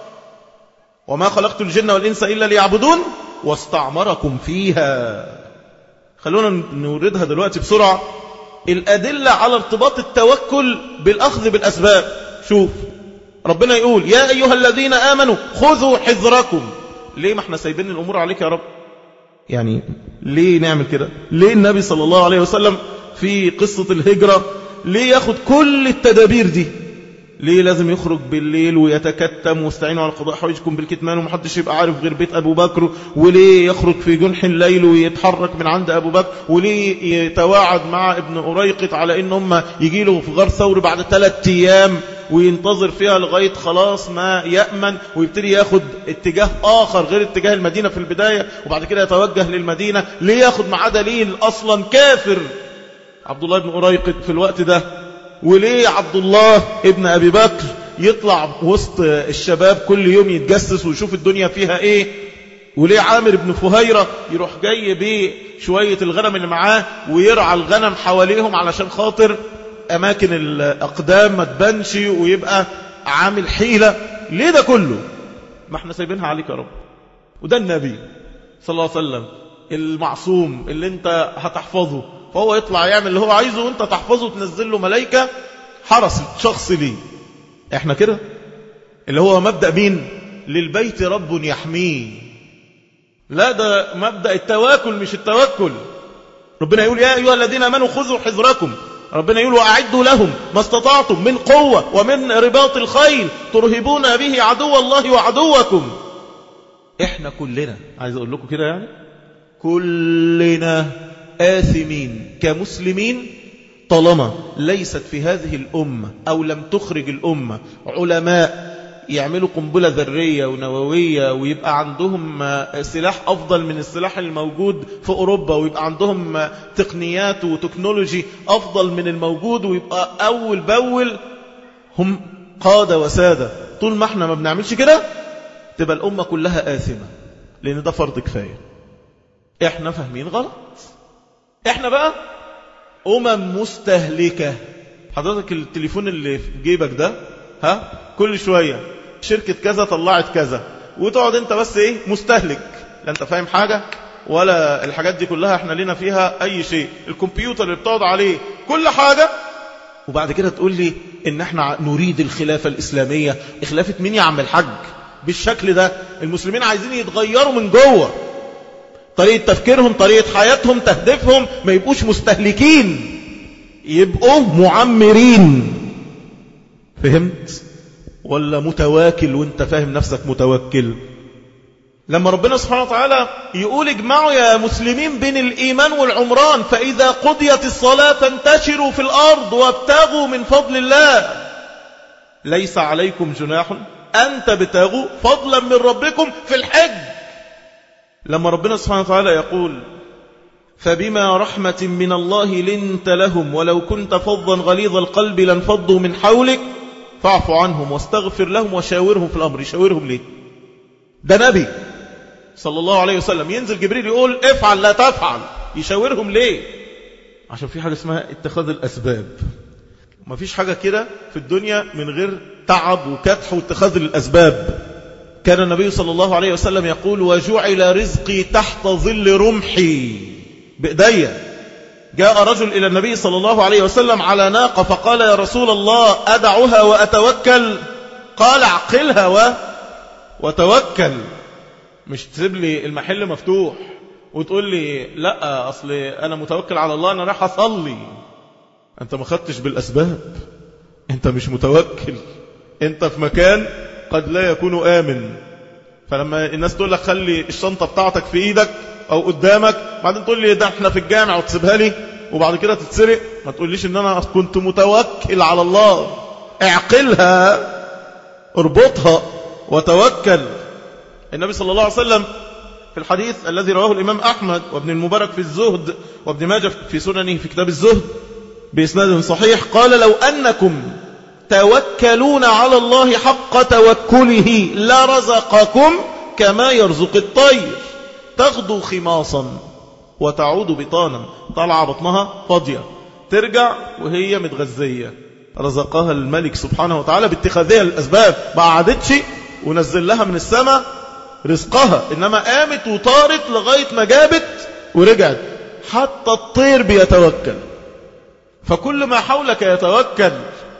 وما خلقت الجن والانس الا ليعبدون واستعمركم فيها. خلونا نوردها دلوقتي بسرعة. الادلة على ارتباط التوكل بالاخذ بالاسباب. شوف ربنا يقول يا ايها الذين امنوا خذوا حذركم. ليه ما احنا سايبين الامور عليك يا رب؟ يعني ليه نعمل كده؟ ليه النبي صلى الله عليه وسلم في قصة الهجرة ليه ياخد كل التدابير دي؟ ليه لازم يخرج بالليل ويتكتم واستعينوا على قضاء حوائجكم بالكتمان ومحدش يبقى عارف غير بيت أبو بكر؟ وليه يخرج في جنح الليل ويتحرك من عند أبو بكر؟ وليه يتواعد مع ابن أريقط على إن هم يجي له في غار ثور بعد ثلاثة أيام وينتظر فيها لغاية خلاص ما يأمن ويبتدي ياخد اتجاه آخر غير اتجاه المدينة في البداية وبعد كده يتوجه للمدينة؟ ليه ياخد معاه دليل أصلا كافر عبد الله بن أريقط في الوقت ده؟ وليه عبد الله ابن أبي بكر يطلع وسط الشباب كل يوم يتجسس ويشوف الدنيا فيها ايه؟ وليه عامر بن فهيرة يروح جاي بشوية الغنم اللي معاه ويرعى الغنم حواليهم علشان خاطر أماكن الأقدام ما تبانش ويبقى عامل حيلة؟ ليه ده كله؟ ما احنا سايبينها عليك يا رب. وده النبي صلى الله عليه وسلم المعصوم اللي انت هتحفظه، فهو يطلع يعمل اللي هو عايزه وانت تحفظه وتنزل له ملائكة حرس شخص ليه. احنا كده اللي هو مبدأ مين؟ للبيت رب يحميه. لا ده مبدأ التواكل مش التوكل. ربنا يقول يا أيها الذين آمنوا خذوا حذركم. ربنا يقول وأعدوا لهم ما استطعتم من قوة ومن رباط الخيل ترهبون به عدو الله وعدوكم. احنا كلنا عايز اقول لكم كده يعني كلنا آثمين كمسلمين طالما ليست في هذه الأمة أو لم تخرج الأمة علماء يعملوا قنبلة ذرية ونووية ويبقى عندهم سلاح أفضل من السلاح الموجود في أوروبا ويبقى عندهم تقنيات وتكنولوجي أفضل من الموجود ويبقى أول بأول هم قادة وسادة. طول ما احنا ما بنعملش كده تبقى الأمة كلها آثمة، لأن ده فرض كفاية. احنا فاهمين غلط. احنا بقى أمم مستهلكة. حضرتك التليفون اللي في جيبك ده ها كل شوية شركة كذا طلعت كذا وتقعد انت بس ايه مستهلك، لا انت فاهم حاجة ولا الحاجات دي كلها احنا لنا فيها اي شيء. الكمبيوتر اللي بتقعد عليه كل حاجة، وبعد كده تقول لي ان احنا نريد الخلافة الإسلامية. خلافة مين يا عم الحج بالشكل ده؟ المسلمين عايزين يتغيروا من جوه، طريقة تفكيرهم، طريقة حياتهم، تهديفهم، ما يبقوش مستهلكين، يبقوا معمرين. فهمت؟ ولا متواكل وانت فاهم نفسك متوكل؟ لما ربنا سبحانه وتعالى يقول اجمعوا يا مسلمين بين الإيمان والعمران فإذا قضيت الصلاة فانتشروا في الأرض وابتغوا من فضل الله ليس عليكم جناح أن تبتغوا فضلا من ربكم في الحج. لما ربنا سبحانه وتعالى يقول فبما رحمة من الله لنت لهم ولو كنت فظا غليظ القلب لانفضوا من حولك فاعف عنهم واستغفر لهم وشاورهم في الأمر. يشاورهم ليه؟ ده نبي صلى الله عليه وسلم، ينزل جبريل يقول افعل لا تفعل. يشاورهم ليه؟ عشان في حاجة اسمها اتخاذ الأسباب. ما فيش حاجة كده في الدنيا من غير تعب وكدح واتخاذ الأسباب. كان النبي صلى الله عليه وسلم يقول وجعل رزقي تحت ظل رمحي، بإيديا. جاء رجل إلى النبي صلى الله عليه وسلم على ناقة فقال يا رسول الله أدعها وأتوكل؟ قال عقلها و... وتوكل. مش تسيب لي المحل مفتوح وتقول لي لا أصل أنا متوكل على الله أنا راح أصلي. أنت ما خدتش بالأسباب، أنت مش متوكل، أنت في مكان قد لا يكون آمن. فلما الناس تقول لك خلي الشنطة بتاعتك في إيدك أو قدامك بعدين تقول لي ده احنا في الجامع وتسيبها لي، وبعد كده تتسرق. ما تقوليش ان انا كنت متوكل على الله. اعقلها، اربطها وتوكل. النبي صلى الله عليه وسلم في الحديث الذي رواه الإمام أحمد وابن المبارك في الزهد وابن ماجه في سننه في كتاب الزهد بإسناد صحيح قال: لو أنكم توكلون على الله حق توكله لرزقكم كما يرزق الطير تغدو خماصا وتعود بطانا. طلع بطنها فاضية ترجع وهي متغذية. رزقها الملك سبحانه وتعالى باتخاذها الأسباب، ما قعدتش ونزل لها من السماء رزقها، إنما قامت وطارت لغاية ما جابت ورجعت. حتى الطير بيتوكل. فكل ما حولك يتوكل،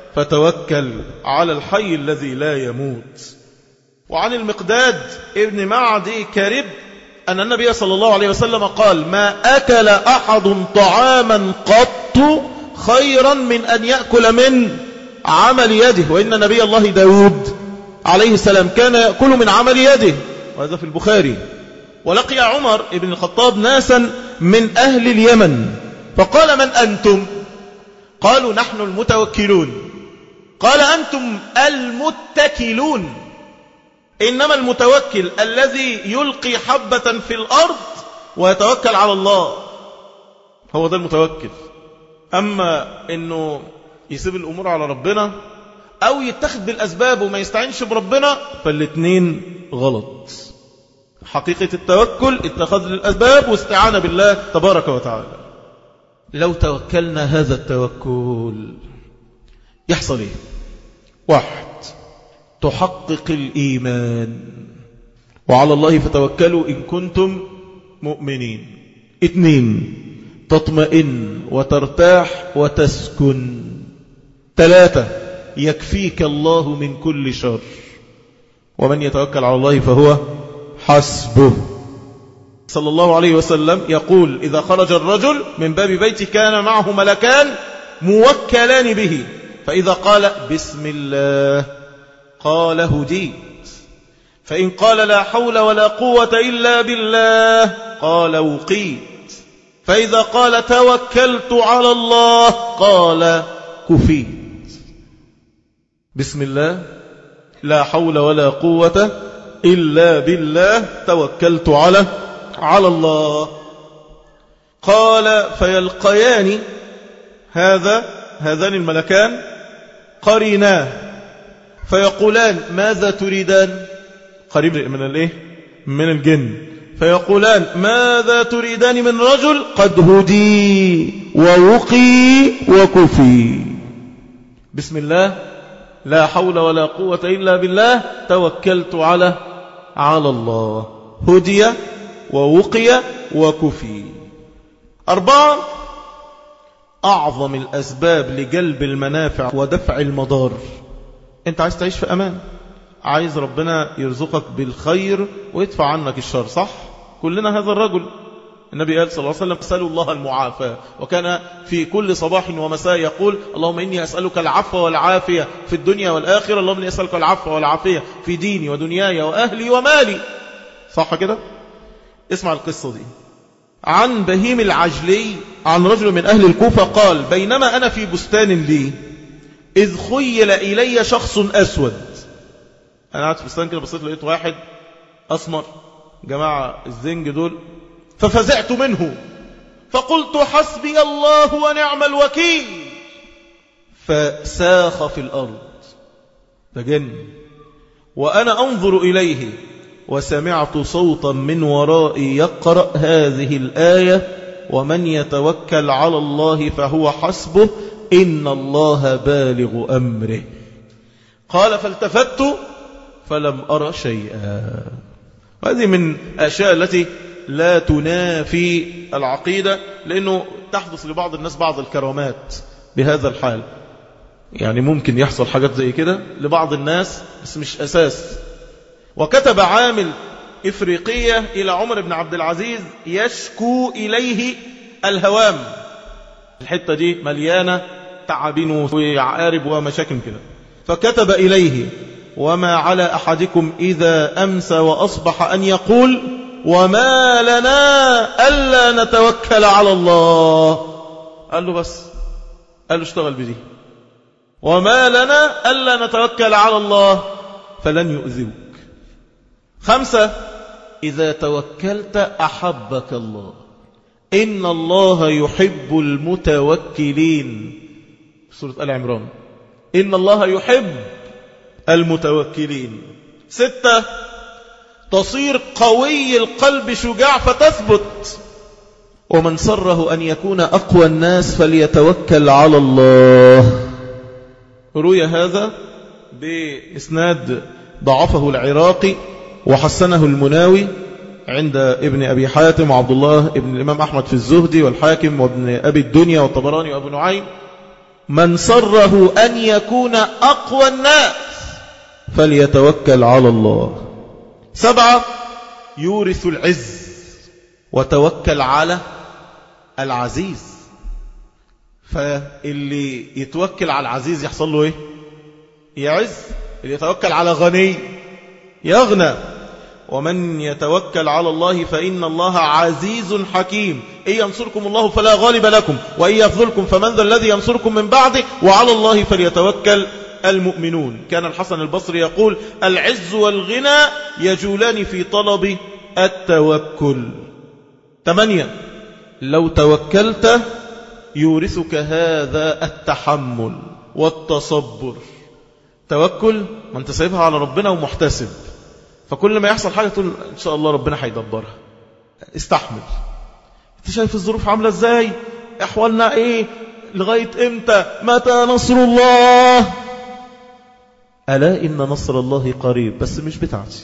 فتوكل على الحي الذي لا يموت. وعن المقداد ابن معدي كرب أن النبي صلى الله عليه وسلم قال: ما أكل أحد طعاما قط خيرا من أن يأكل من عمل يده. وإن نبي الله داود عليه السلام كان يأكل من عمل يده، وهذا في البخاري. ولقي عمر بن الخطاب ناسا من أهل اليمن فقال: من أنتم؟ قالوا: نحن المتوكلون. قال: أنتم المتكلون. إنما المتوكل الذي يلقي حبة في الأرض ويتوكل على الله، هو ده المتوكل. أما إنه يسيب الأمور على ربنا أو يتخذ بالأسباب وما يستعينش بربنا، فالاتنين غلط. حقيقة التوكل اتخاذ الأسباب واستعانة بالله تبارك وتعالى. لو توكلنا هذا التوكل يحصل ايه؟ واحد، تحقق الإيمان، وعلى الله فتوكلوا إن كنتم مؤمنين. اثنين، تطمئن وترتاح وتسكن. ثلاثة، يكفيك الله من كل شر، ومن يتوكل على الله فهو حسبه. صلى الله عليه وسلم يقول: إذا خرج الرجل من باب بيته كان معه ملكان موكلان به، فإذا قال بسم الله قال هديت، فإن قال لا حول ولا قوة إلا بالله قال وقيت، فإذا قال توكلت على الله قال كفيت. بسم الله، لا حول ولا قوة إلا بالله، توكلت على على الله. قال: فيلقيان هذا هذان الملكان قريناه فيقولان: ماذا تريدان؟ قريب من الايه؟ من الجن. فيقولان: ماذا تريدان من رجل قد هدي ووقي وكفي. بسم الله، لا حول ولا قوة إلا بالله، توكلت على على الله، هدي ووقي وكفي. أربعة، أعظم الأسباب لجلب المنافع ودفع المضار. أنت عايز تعيش في أمان، عايز ربنا يرزقك بالخير ويدفع عنك الشر، صح؟ كلنا هذا الرجل. النبي قال صلى الله عليه وسلم: اسألوا الله المعافاة، وكان في كل صباح ومساء يقول: اللهم إني أسألك العفو والعافية في الدنيا والآخرة، اللهم إني أسألك العفو والعافية في ديني ودنياي وأهلي ومالي. صح كده؟ اسمع القصة دي. عن بهيم العجلي عن رجل من أهل الكوفة قال: بينما أنا في بستان لي إذ خيل إلي شخص أسود. أنا قاعد في بستان كده، بصيت لقيت واحد أسمر، جماعة الزنج دول، ففزعت منه فقلت: حسبي الله ونعم الوكيل. فساخ في الأرض، فجن. وأنا أنظر إليه وسمعت صوتا من ورائي يقرأ هذه الآية: ومن يتوكل على الله فهو حسبه إن الله بالغ أمره. قال: فالتفت فلم أرى شيئا. هذه من الأشياء التي لا تنافي العقيدة، لأنه تحدث لبعض الناس بعض الكرامات بهذا الحال. يعني ممكن يحصل حاجات زي كده لبعض الناس، بس مش أساس. وكتب عامل إفريقية إلى عمر بن عبد العزيز يشكو إليه الهوام. الحتة دي مليانة تعابين وعقارب ومشاكل كده. فكتب إليه: وما على أحدكم إذا أمسى وأصبح أن يقول: وما لنا ألا نتوكل على الله. قال له بس، قال له اشتغل بدي. وما لنا ألا نتوكل على الله فلن يؤذوك. خمسة، إذا توكلت أحبك الله، إن الله يحب المتوكلين. سورة آل عمران، إن الله يحب المتوكلين. ستة، تصير قوي القلب شجاع فتثبت. ومن سره أن يكون أقوى الناس فليتوكل على الله. روي هذا بإسناد ضعفه العراقي وحسنه المناوي عند ابن أبي حاتم وعبد الله ابن الإمام أحمد في الزهد والحاكم وابن أبي الدنيا والطبراني وأبو نعيم. من سره أن يكون أقوى الناس فليتوكل على الله. سبعة، يورث العز، وتوكل على العزيز. فاللي يتوكل على العزيز يحصل له ايه؟ يعز. اللي يتوكل على غني يغنى. ومن يتوكل على الله فإن الله عزيز حكيم. إن ينصركم الله فلا غالب لكم وإن يخذلكم فمن ذا الذي ينصركم من بعده وعلى الله فليتوكل المؤمنون. كان الحسن البصري يقول: العز والغنى يجولان في طلب التوكل. ثمانية، لو توكلت يورثك هذا التحمل والتصبر. توكل، ما انت سايبها على ربنا ومحتسب، فكل ما يحصل حاجة تقول إن شاء الله ربنا هيدبرها. استحمل. انت شايف الظروف عاملة ازاي؟ احوالنا ايه؟ لغاية امتى؟ متى نصر الله؟ ألا إن نصر الله قريب. بس مش بتاعتي،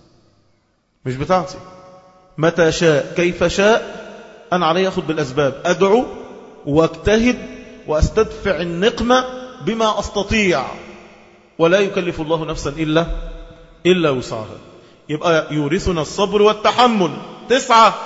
مش بتاعتي. متى شاء كيف شاء، أنا علي أخذ بالأسباب، أدعو واجتهد وأستدفع النقمة بما أستطيع، ولا يكلف الله نفسا إلا إلا وسعها. يبقى يورثنا الصبر والتحمل. تسعة،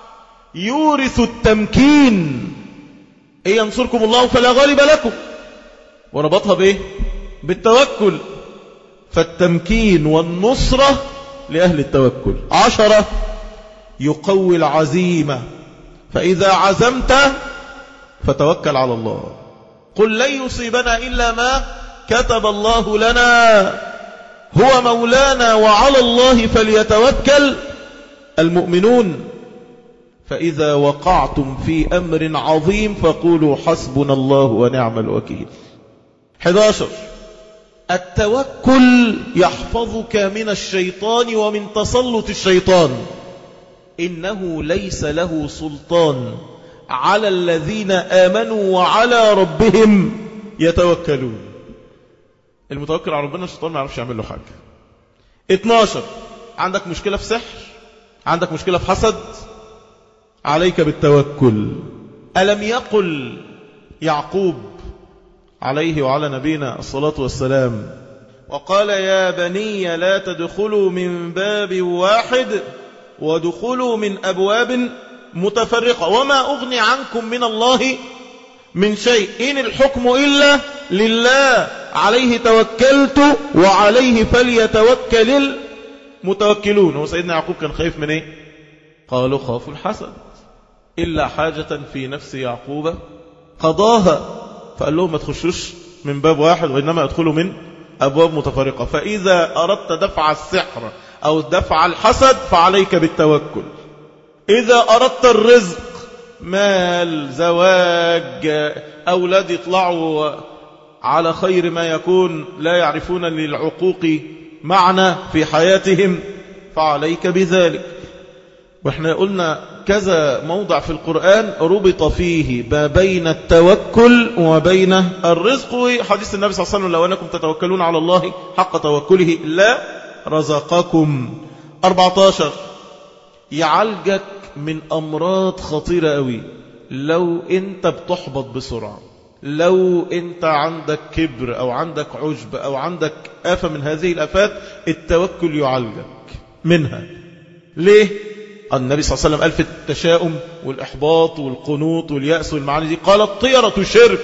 يورث التمكين. إن ينصركم الله فلا غالب لكم، وربطها بإيه؟ بالتوكل. فالتمكين والنصرة لأهل التوكل. عشرة، يقوي العزيمة. فإذا عزمت فتوكل على الله. قل لن يصيبنا إلا ما كتب الله لنا هو مولانا وعلى الله فليتوكل المؤمنون. فإذا وقعتم في أمر عظيم فقولوا حسبنا الله ونعم الوكيل. أحد عشر، التوكل يحفظك من الشيطان ومن تسلط الشيطان. إنه ليس له سلطان على الذين آمنوا وعلى ربهم يتوكلون. المتوكل على ربنا الشيطان ما يعرفش يعمل له حاجة. اثناشر، عندك مشكلة في سحر، عندك مشكلة في حسد، عليك بالتوكل. ألم يقل يعقوب عليه وعلى نبينا الصلاة والسلام وقال: يا بني لا تدخلوا من باب واحد ودخلوا من أبواب متفرقة وما أغني عنكم من الله من شيء إن الحكم إلا لله عليه توكلت وعليه فليتوكل المتوكلون. هو سيدنا يعقوب كان خايف من إيه؟ قالوا خافوا الحسد، إلا حاجة في نفس يعقوب قضاها، فقال لهم ما تخشوش من باب واحد وإنما ادخلوا من أبواب متفرقة. فإذا أردت دفع السحر أو دفع الحسد فعليك بالتوكل. إذا أردت الرزق، مال، زواج، أولاد يطلعوا على خير ما يكون، لا يعرفون للعقوق معنى في حياتهم، فعليك بذلك. وإحنا قلنا كذا موضع في القرآن ربط فيه ما بين التوكل وبين الرزق. وحديث النبي صلى الله عليه وسلم: لو أنكم تتوكلون على الله حق توكله لا رزقكم. أربعة عشر، يعالجك من أمراض خطيرة قوي. لو أنت بتحبط بسرعة، لو أنت عندك كبر أو عندك عجب أو عندك آفة من هذه الآفات، التوكل يعالجك منها. ليه؟ النبي صلى الله عليه وسلم قال في التشاؤم والإحباط والقنوط واليأس والمعاني دي، قال: الطيرة شرك،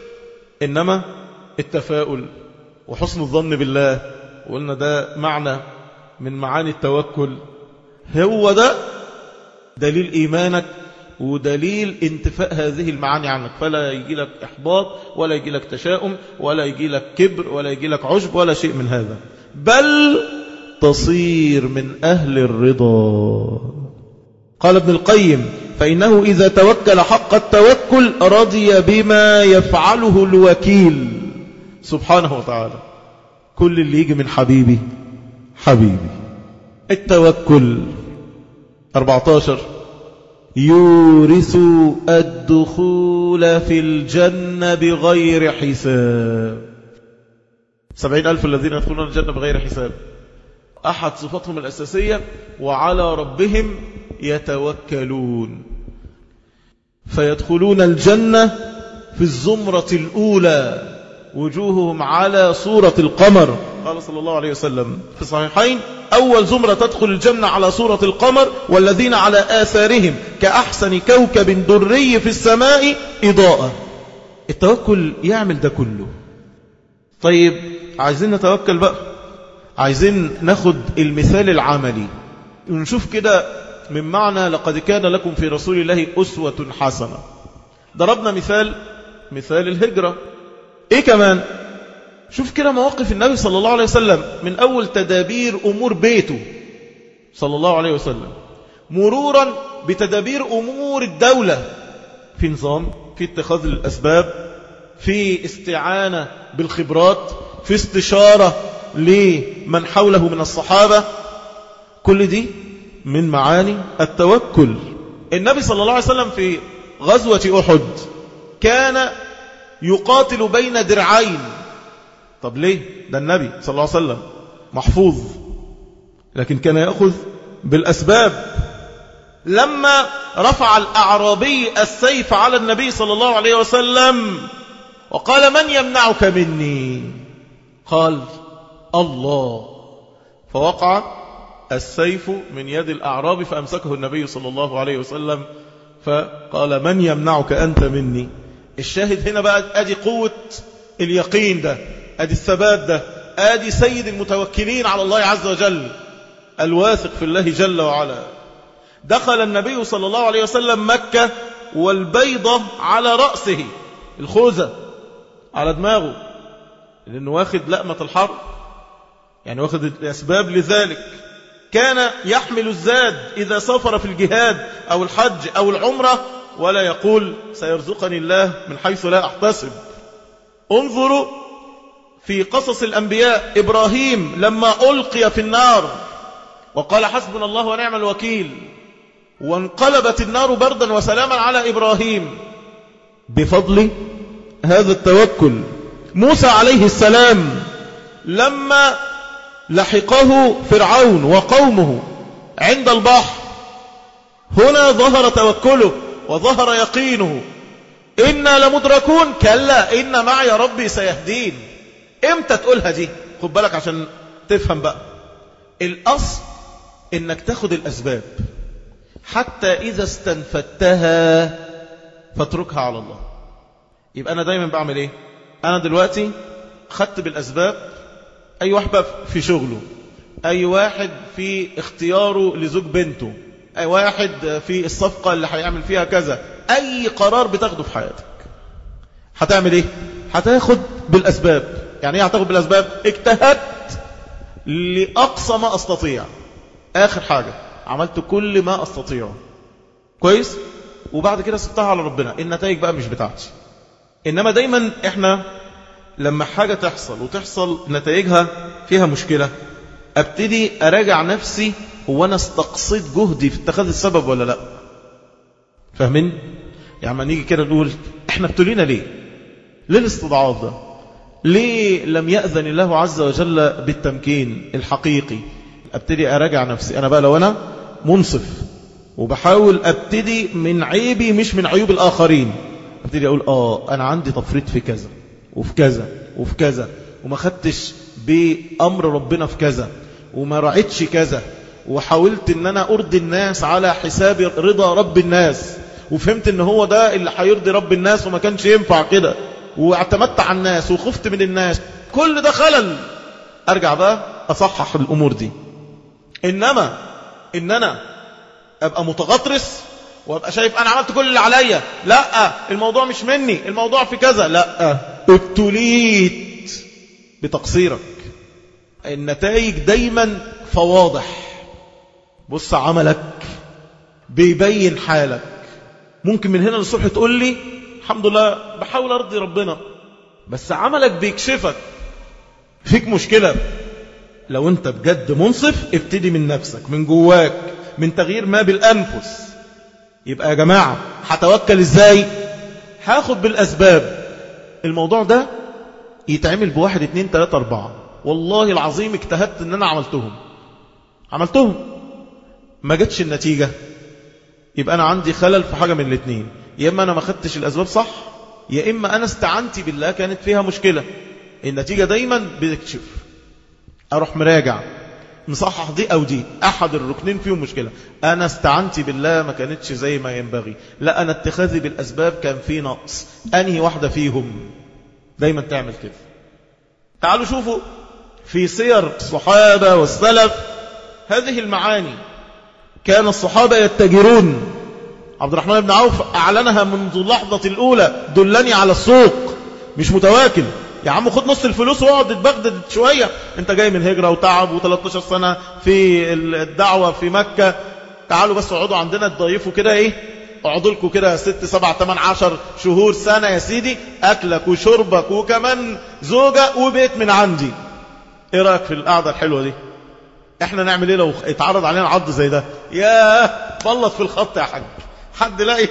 إنما التفاؤل وحسن الظن بالله، وقلنا ده معنى من معاني التوكل، هو ده دليل إيمانك ودليل انتفاء هذه المعاني عنك، فلا يجي لك إحباط ولا يجي لك تشاؤم ولا يجي لك كبر ولا يجي لك عجب ولا شيء من هذا، بل تصير من أهل الرضا. قال ابن القيم: فإنه إذا توكل حق التوكل رضي بما يفعله الوكيل سبحانه وتعالى. كل اللي يجي من حبيبي حبيبي. التوكل أربعة عشر: يورث الدخول في الجنة بغير حساب. سبعين ألف الذين يدخلون الجنة بغير حساب، أحد صفاتهم الأساسية: وعلى ربهم يتوكلون. فيدخلون الجنة في الزمرة الأولى، وجوههم على صورة القمر. قال صلى الله عليه وسلم في الصحيحين: أول زمرة تدخل الجنة على صورة القمر، والذين على آثارهم كأحسن كوكب دري في السماء إضاءة. التوكل يعمل ده كله. طيب عايزين نتوكل بقى، عايزين ناخد المثال العملي ونشوف كده من معنى لقد كان لكم في رسول الله أسوة حسنة. ضربنا مثال مثال الهجرة. ايه كمان؟ شوف كده مواقف النبي صلى الله عليه وسلم من أول تدابير أمور بيته صلى الله عليه وسلم، مرورا بتدابير أمور الدولة، في نظام، في اتخاذ الأسباب، في استعانة بالخبرات، في استشارة لمن حوله من الصحابة. كل دي من معاني التوكل. النبي صلى الله عليه وسلم في غزوة أحد كان يقاتل بين درعين. طب ليه؟ ده النبي صلى الله عليه وسلم محفوظ، لكن كان يأخذ بالأسباب. لما رفع الأعرابي السيف على النبي صلى الله عليه وسلم وقال: من يمنعك مني؟ قال: الله. فوقع السيف من يد الأعرابي فأمسكه النبي صلى الله عليه وسلم فقال: من يمنعك أنت مني؟ الشاهد هنا بقى أدي قوة اليقين ده، أدي الثبات ده، أدي سيد المتوكلين على الله عز وجل، الواثق في الله جل وعلا. دخل النبي صلى الله عليه وسلم مكة والبيضة على رأسه، الخوذة على دماغه، لأنه واخد لأمة الحرب، يعني واخد الأسباب لذلك. كان يحمل الزاد إذا سافر في الجهاد أو الحج أو العمرة، ولا يقول: سيرزقني الله من حيث لا أحتسب. انظروا في قصص الأنبياء، إبراهيم لما ألقي في النار وقال: حسبنا الله ونعم الوكيل، وانقلبت النار بردا وسلاما على إبراهيم بفضل هذا التوكل. موسى عليه السلام لما لحقه فرعون وقومه عند البحر، هنا ظهر توكله وظهر يقينه: إنا لمدركون، كلا إن معي ربي سيهدين. امتى تقولها دي؟ خد بالك عشان تفهم بقى. الأصل إنك تاخد الأسباب حتى إذا استنفدتها فاتركها على الله. يبقى أنا دايما بعمل إيه؟ أنا دلوقتي خدت بالأسباب، أي واحد في شغله، أي واحد في اختياره لزوج بنته، أي واحد في الصفقة اللي هيعمل فيها كذا، أي قرار بتاخده في حياتك هتعمل إيه؟ هتاخد بالأسباب. يعني إيه هتاخد بالأسباب؟ اجتهدت لأقصى ما أستطيع، آخر حاجة عملت كل ما أستطيع، كويس؟ وبعد كده سبتها على ربنا، النتائج بقى مش بتاعتي. إنما دايما إحنا لما حاجة تحصل وتحصل نتائجها فيها مشكلة، أبتدي أراجع نفسي، هو أنا استقصيت جهدي في اتخاذ السبب ولا لا؟ فاهمين؟ يعني ما نيجي كده نقول إحنا ابتلينا ليه؟ ليه الاستضعاف ده؟ ليه لم يأذن الله عز وجل بالتمكين الحقيقي؟ أبتدي أراجع نفسي. أنا بقى لو أنا منصف وبحاول أبتدي من عيبي مش من عيوب الآخرين، أبتدي أقول آه أنا عندي تفريط في كذا وفي كذا وفي كذا، وما خدتش بأمر ربنا في كذا، وما رعيتش كذا، وحاولت ان انا ارضي الناس على حساب رضا رب الناس، وفهمت ان هو ده اللي هيرضي رب الناس وما كانش ينفع كده، واعتمدت على الناس وخفت من الناس. كل ده خلل. ارجع بقى اصحح الامور دي. انما ان انا ابقى متغطرس وابقى شايف انا عملت كل اللي عليا. لا، الموضوع مش مني، الموضوع في كذا. لا، ابتليت بتقصيرك. النتائج دايما فواضح. بص، عملك بيبين حالك. ممكن من هنا للصبح تقول لي الحمد لله بحاول ارضي ربنا، بس عملك بيكشفك فيك مشكلة. لو انت بجد منصف ابتدي من نفسك، من جواك، من تغيير ما بالأنفس. يبقى يا جماعة هتوكل ازاي؟ هاخد بالأسباب. الموضوع ده يتعمل بواحد اتنين تلاتة اربعة. والله العظيم اجتهدت ان انا عملتهم عملتهم ما جتش النتيجة، يبقى انا عندي خلل في حاجة من الاتنين. يا اما انا ما خدتش الاسباب صح، يا اما انا استعنتي بالله كانت فيها مشكلة. النتيجة دايما بتكشف. اروح مراجع مصحح دي او دي، احد الركنين فيهم مشكلة. انا استعنتي بالله ما كانتش زي ما ينبغي، لا انا اتخاذي بالاسباب كان فيه نقص. انهي واحدة فيهم؟ دايما تعمل كده. تعالوا شوفوا في سير الصحابة والسلف هذه المعاني. كان الصحابة يتجرون. عبد الرحمن بن عوف أعلنها منذ اللحظة الأولى: دلني على السوق. مش متواكل يا عم، خد نص الفلوس واقعد اتبغدد شوية. انت جاي من هجرة وتعب وثلاثة عشر سنة في الدعوة في مكة. تعالوا بس اقعدوا عندنا تضيفوا كده ايه، اقعدوا لكم كده ست سبع تمن عشر شهور سنة يا سيدي، اكلك وشربك وكمان زوجة وبيت من عندي. ايه رأيك في القعدة الحلوة دي؟ احنا نعمل ايه لو اتعرض علينا عرض زي ده؟ ياه، بلط في الخط يا حاج. حد لاقي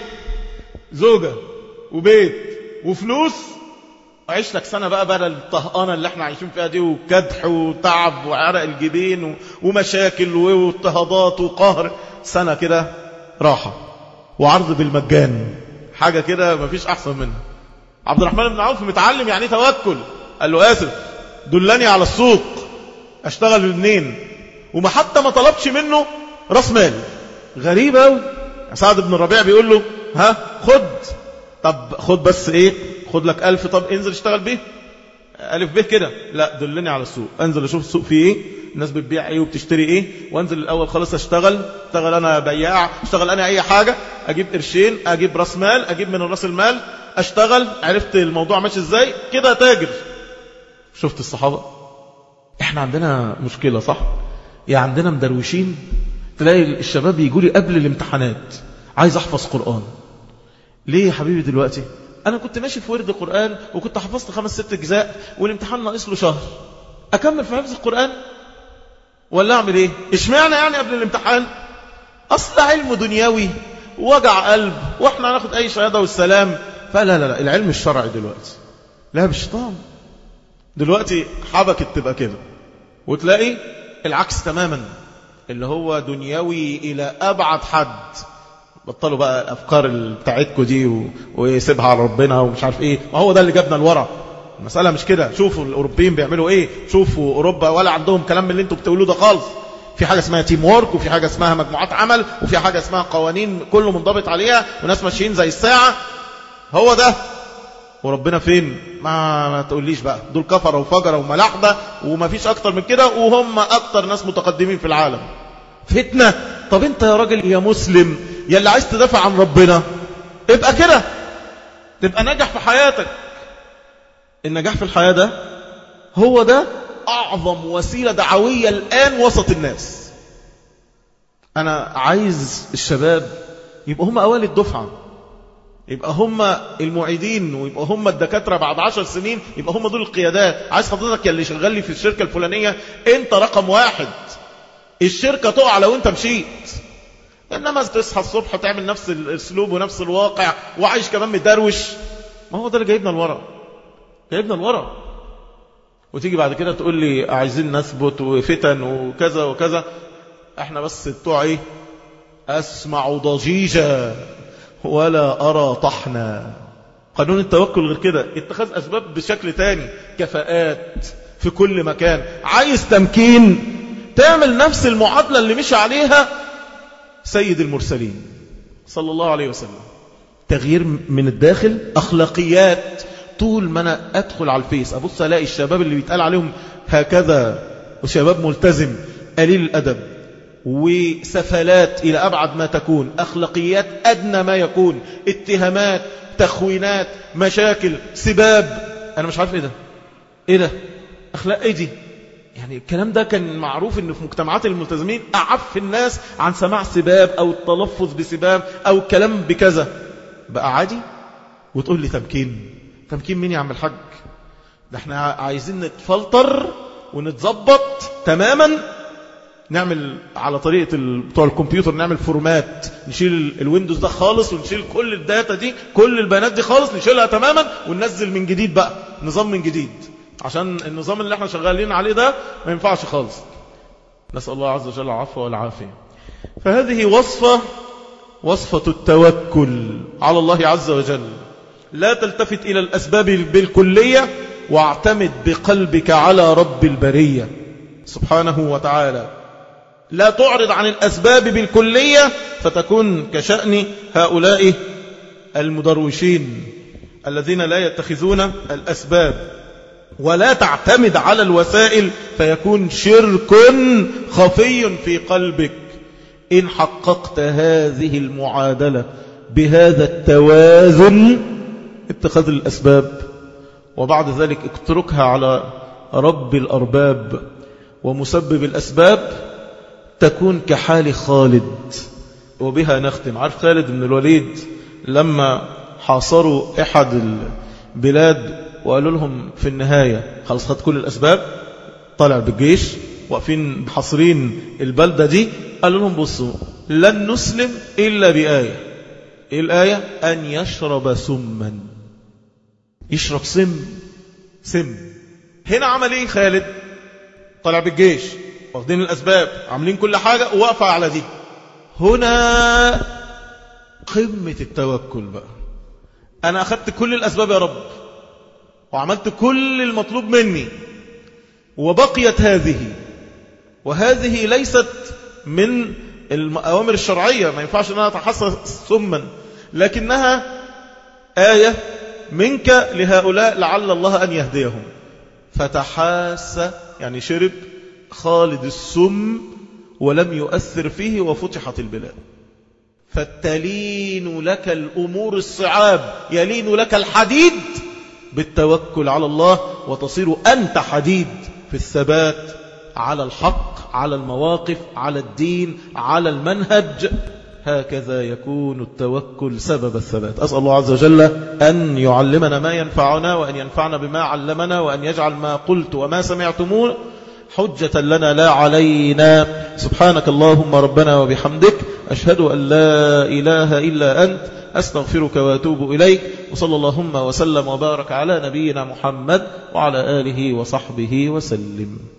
زوجة وبيت وفلوس، عيش لك سنة بقى بدل الطهقانة اللي احنا عايشين فيها دي، وكدح وتعب وعرق الجبين ومشاكل واضطهادات وقهر. سنة كده راحة وعرض بالمجان، حاجة كده مفيش أحسن منها. عبد الرحمن بن عوف متعلم يعني توكل. قال له آسف، دلني على السوق أشتغل الاثنين. وما حتى ما طلبش منه راس مال. غريبة أوي. سعد بن الربيع بيقول له ها خد، طب خد بس ايه، خد لك ألف، طب انزل اشتغل بيه ألف به كده. لا، دلني على السوق، انزل اشوف السوق فيه ايه، الناس بتبيع ايه وبتشتري ايه، وانزل الاول خالص اشتغل اشتغل انا بياع، اشتغل انا اي حاجة، اجيب قرشين، اجيب راس مال، اجيب من الراس المال، اشتغل. عرفت الموضوع ماشي ازاي كده، تاجر. شفت الصحابة؟ احنا عندنا مشكلة صح؟ يعني عندنا مدروشين. تلاقي الشباب يقول لي قبل الامتحانات عايز احفظ قرآن. ليه يا حبيبي دلوقتي؟ انا كنت ماشي في ورد قرآن وكنت حفظت خمس ست اجزاء والامتحان ناقص له شهر، اكمل في حفظ القرآن ولا اعمل ايه؟ اشمعنى يعني قبل الامتحان؟ اصل علم دنيوي وجع قلب، واحنا هناخد اي شهادة والسلام. فلا لا لا، العلم الشرعي دلوقتي لا بالشيطان. دلوقتي حبكت تبقى كده، وتلاقي العكس تماما، اللي هو دنيوي إلى أبعد حد. بطلوا بقى الأفكار بتاعتكم دي ويسيبها على ربنا ومش عارف إيه. ما هو ده اللي جابنا لورا. المسألة مش كده. شوفوا الأوروبيين بيعملوا إيه، شوفوا أوروبا ولا عندهم كلام من اللي انتوا بتقولوه ده خالص. في حاجة اسمها تيم وورك، وفي حاجة اسمها مجموعات عمل، وفي حاجة اسمها قوانين كله منضبط عليها، وناس ماشيين زي الساعة. هو ده. وربنا فين؟ ما, ما تقوليش بقى، دول كفرة وفجرة وملاحدة وما فيش أكتر من كده، وهم أكتر ناس متقدمين في العالم. فتنة. طب انت يا راجل يا مسلم يا اللي عايز تدافع عن ربنا، ابقى كده تبقى ناجح في حياتك. النجاح في الحياة ده هو ده أعظم وسيلة دعوية الآن وسط الناس. أنا عايز الشباب يبقى هم أوائل الدفعة، يبقى هم المعيدين، ويبقى هم الدكاترة بعد عشر سنين، يبقى هم دول القيادات. عايز حضرتك يلي شغال لي في الشركة الفلانية انت رقم واحد. الشركة تقع لو انت مشيت. انما تصحى الصبح تعمل نفس الاسلوب ونفس الواقع وعايش كمان مدروش، ما هو ده اللي جايبنا لورا، جايبنا لورا. وتيجي بعد كده تقول لي عايزين نثبت وفتن وكذا وكذا. احنا بس بتوع ايه؟ اسمع ضجيجا ولا أرى طحنا. قانون التوكل غير كده، اتخاذ أسباب بشكل تاني، كفاءات في كل مكان. عايز تمكين، تعمل نفس المعادلة اللي مشي عليها سيد المرسلين صلى الله عليه وسلم. تغيير من الداخل، أخلاقيات. طول ما أنا أدخل على الفيس أبص ألاقي الشباب اللي بيتقال عليهم هكذا وشباب ملتزم قليل الأدب وسفلات إلى أبعد ما تكون، أخلاقيات أدنى ما يكون، اتهامات، تخوينات، مشاكل، سباب. أنا مش عارف إيه ده، إيه ده، أخلاق إيه دي؟ يعني الكلام ده كان معروف إنه في مجتمعات الملتزمين أعف الناس عن سماع سباب أو التلفظ بسباب أو الكلام بكذا. بقى عادي وتقول لي تمكين. تمكين مين يا عم الحاج؟ ده احنا عايزين نتفلتر ونتظبط تماما، نعمل على طريقة بتوع الكمبيوتر، نعمل فورمات، نشيل الويندوز ده خالص ونشيل كل الداتا دي، كل البيانات دي خالص نشيلها تماما وننزل من جديد بقى نظام من جديد، عشان النظام اللي احنا شغالين عليه ده ما ينفعش خالص. نسأل الله عز وجل العفو والعافية. فهذه وصفة وصفة التوكل على الله عز وجل. لا تلتفت إلى الأسباب بالكلية، واعتمد بقلبك على رب البرية سبحانه وتعالى. لا تعرض عن الأسباب بالكلية فتكون كشأن هؤلاء المدروشين الذين لا يتخذون الأسباب. ولا تعتمد على الوسائل فيكون شرك خفي في قلبك. إن حققت هذه المعادلة بهذا التوازن، اتخاذ الأسباب وبعد ذلك اتركها على رب الأرباب ومسبب الأسباب، تكون كحال خالد. وبها نختم. عارف خالد بن الوليد لما حاصروا أحد البلاد وقالوا لهم في النهاية خلص خد كل الأسباب، طلع بالجيش واقفين حاصرين البلدة دي، قالوا لهم بصوا لن نسلم إلا بآية. إيه الآية؟ أن يشرب سما. يشرب سم سم. هنا عمل إيه خالد؟ طلع بالجيش، واخدين الأسباب، عاملين كل حاجة وواقفة على دي. هنا قمة التوكل بقى. أنا أخذت كل الأسباب يا رب وعملت كل المطلوب مني، وبقيت هذه، وهذه ليست من الأوامر الشرعية، ما ينفعش أنها تحصل سما، لكنها آية منك لهؤلاء لعل الله أن يهديهم. فتحاس يعني شرب خالد السم ولم يؤثر فيه وفتحت البلاد. فتلين لك الأمور الصعاب، يلين لك الحديد بالتوكل على الله، وتصير أنت حديد في الثبات على الحق، على المواقف، على الدين، على المنهج. هكذا يكون التوكل سبب الثبات. أسأل الله عز وجل أن يعلمنا ما ينفعنا، وأن ينفعنا بما علمنا، وأن يجعل ما قلت وما سمعتموه حجة لنا لا علينا. سبحانك اللهم ربنا وبحمدك، أشهد أن لا إله إلا أنت، أستغفرك وأتوب إليك. وصلى اللهم وسلم وبارك على نبينا محمد وعلى آله وصحبه وسلم.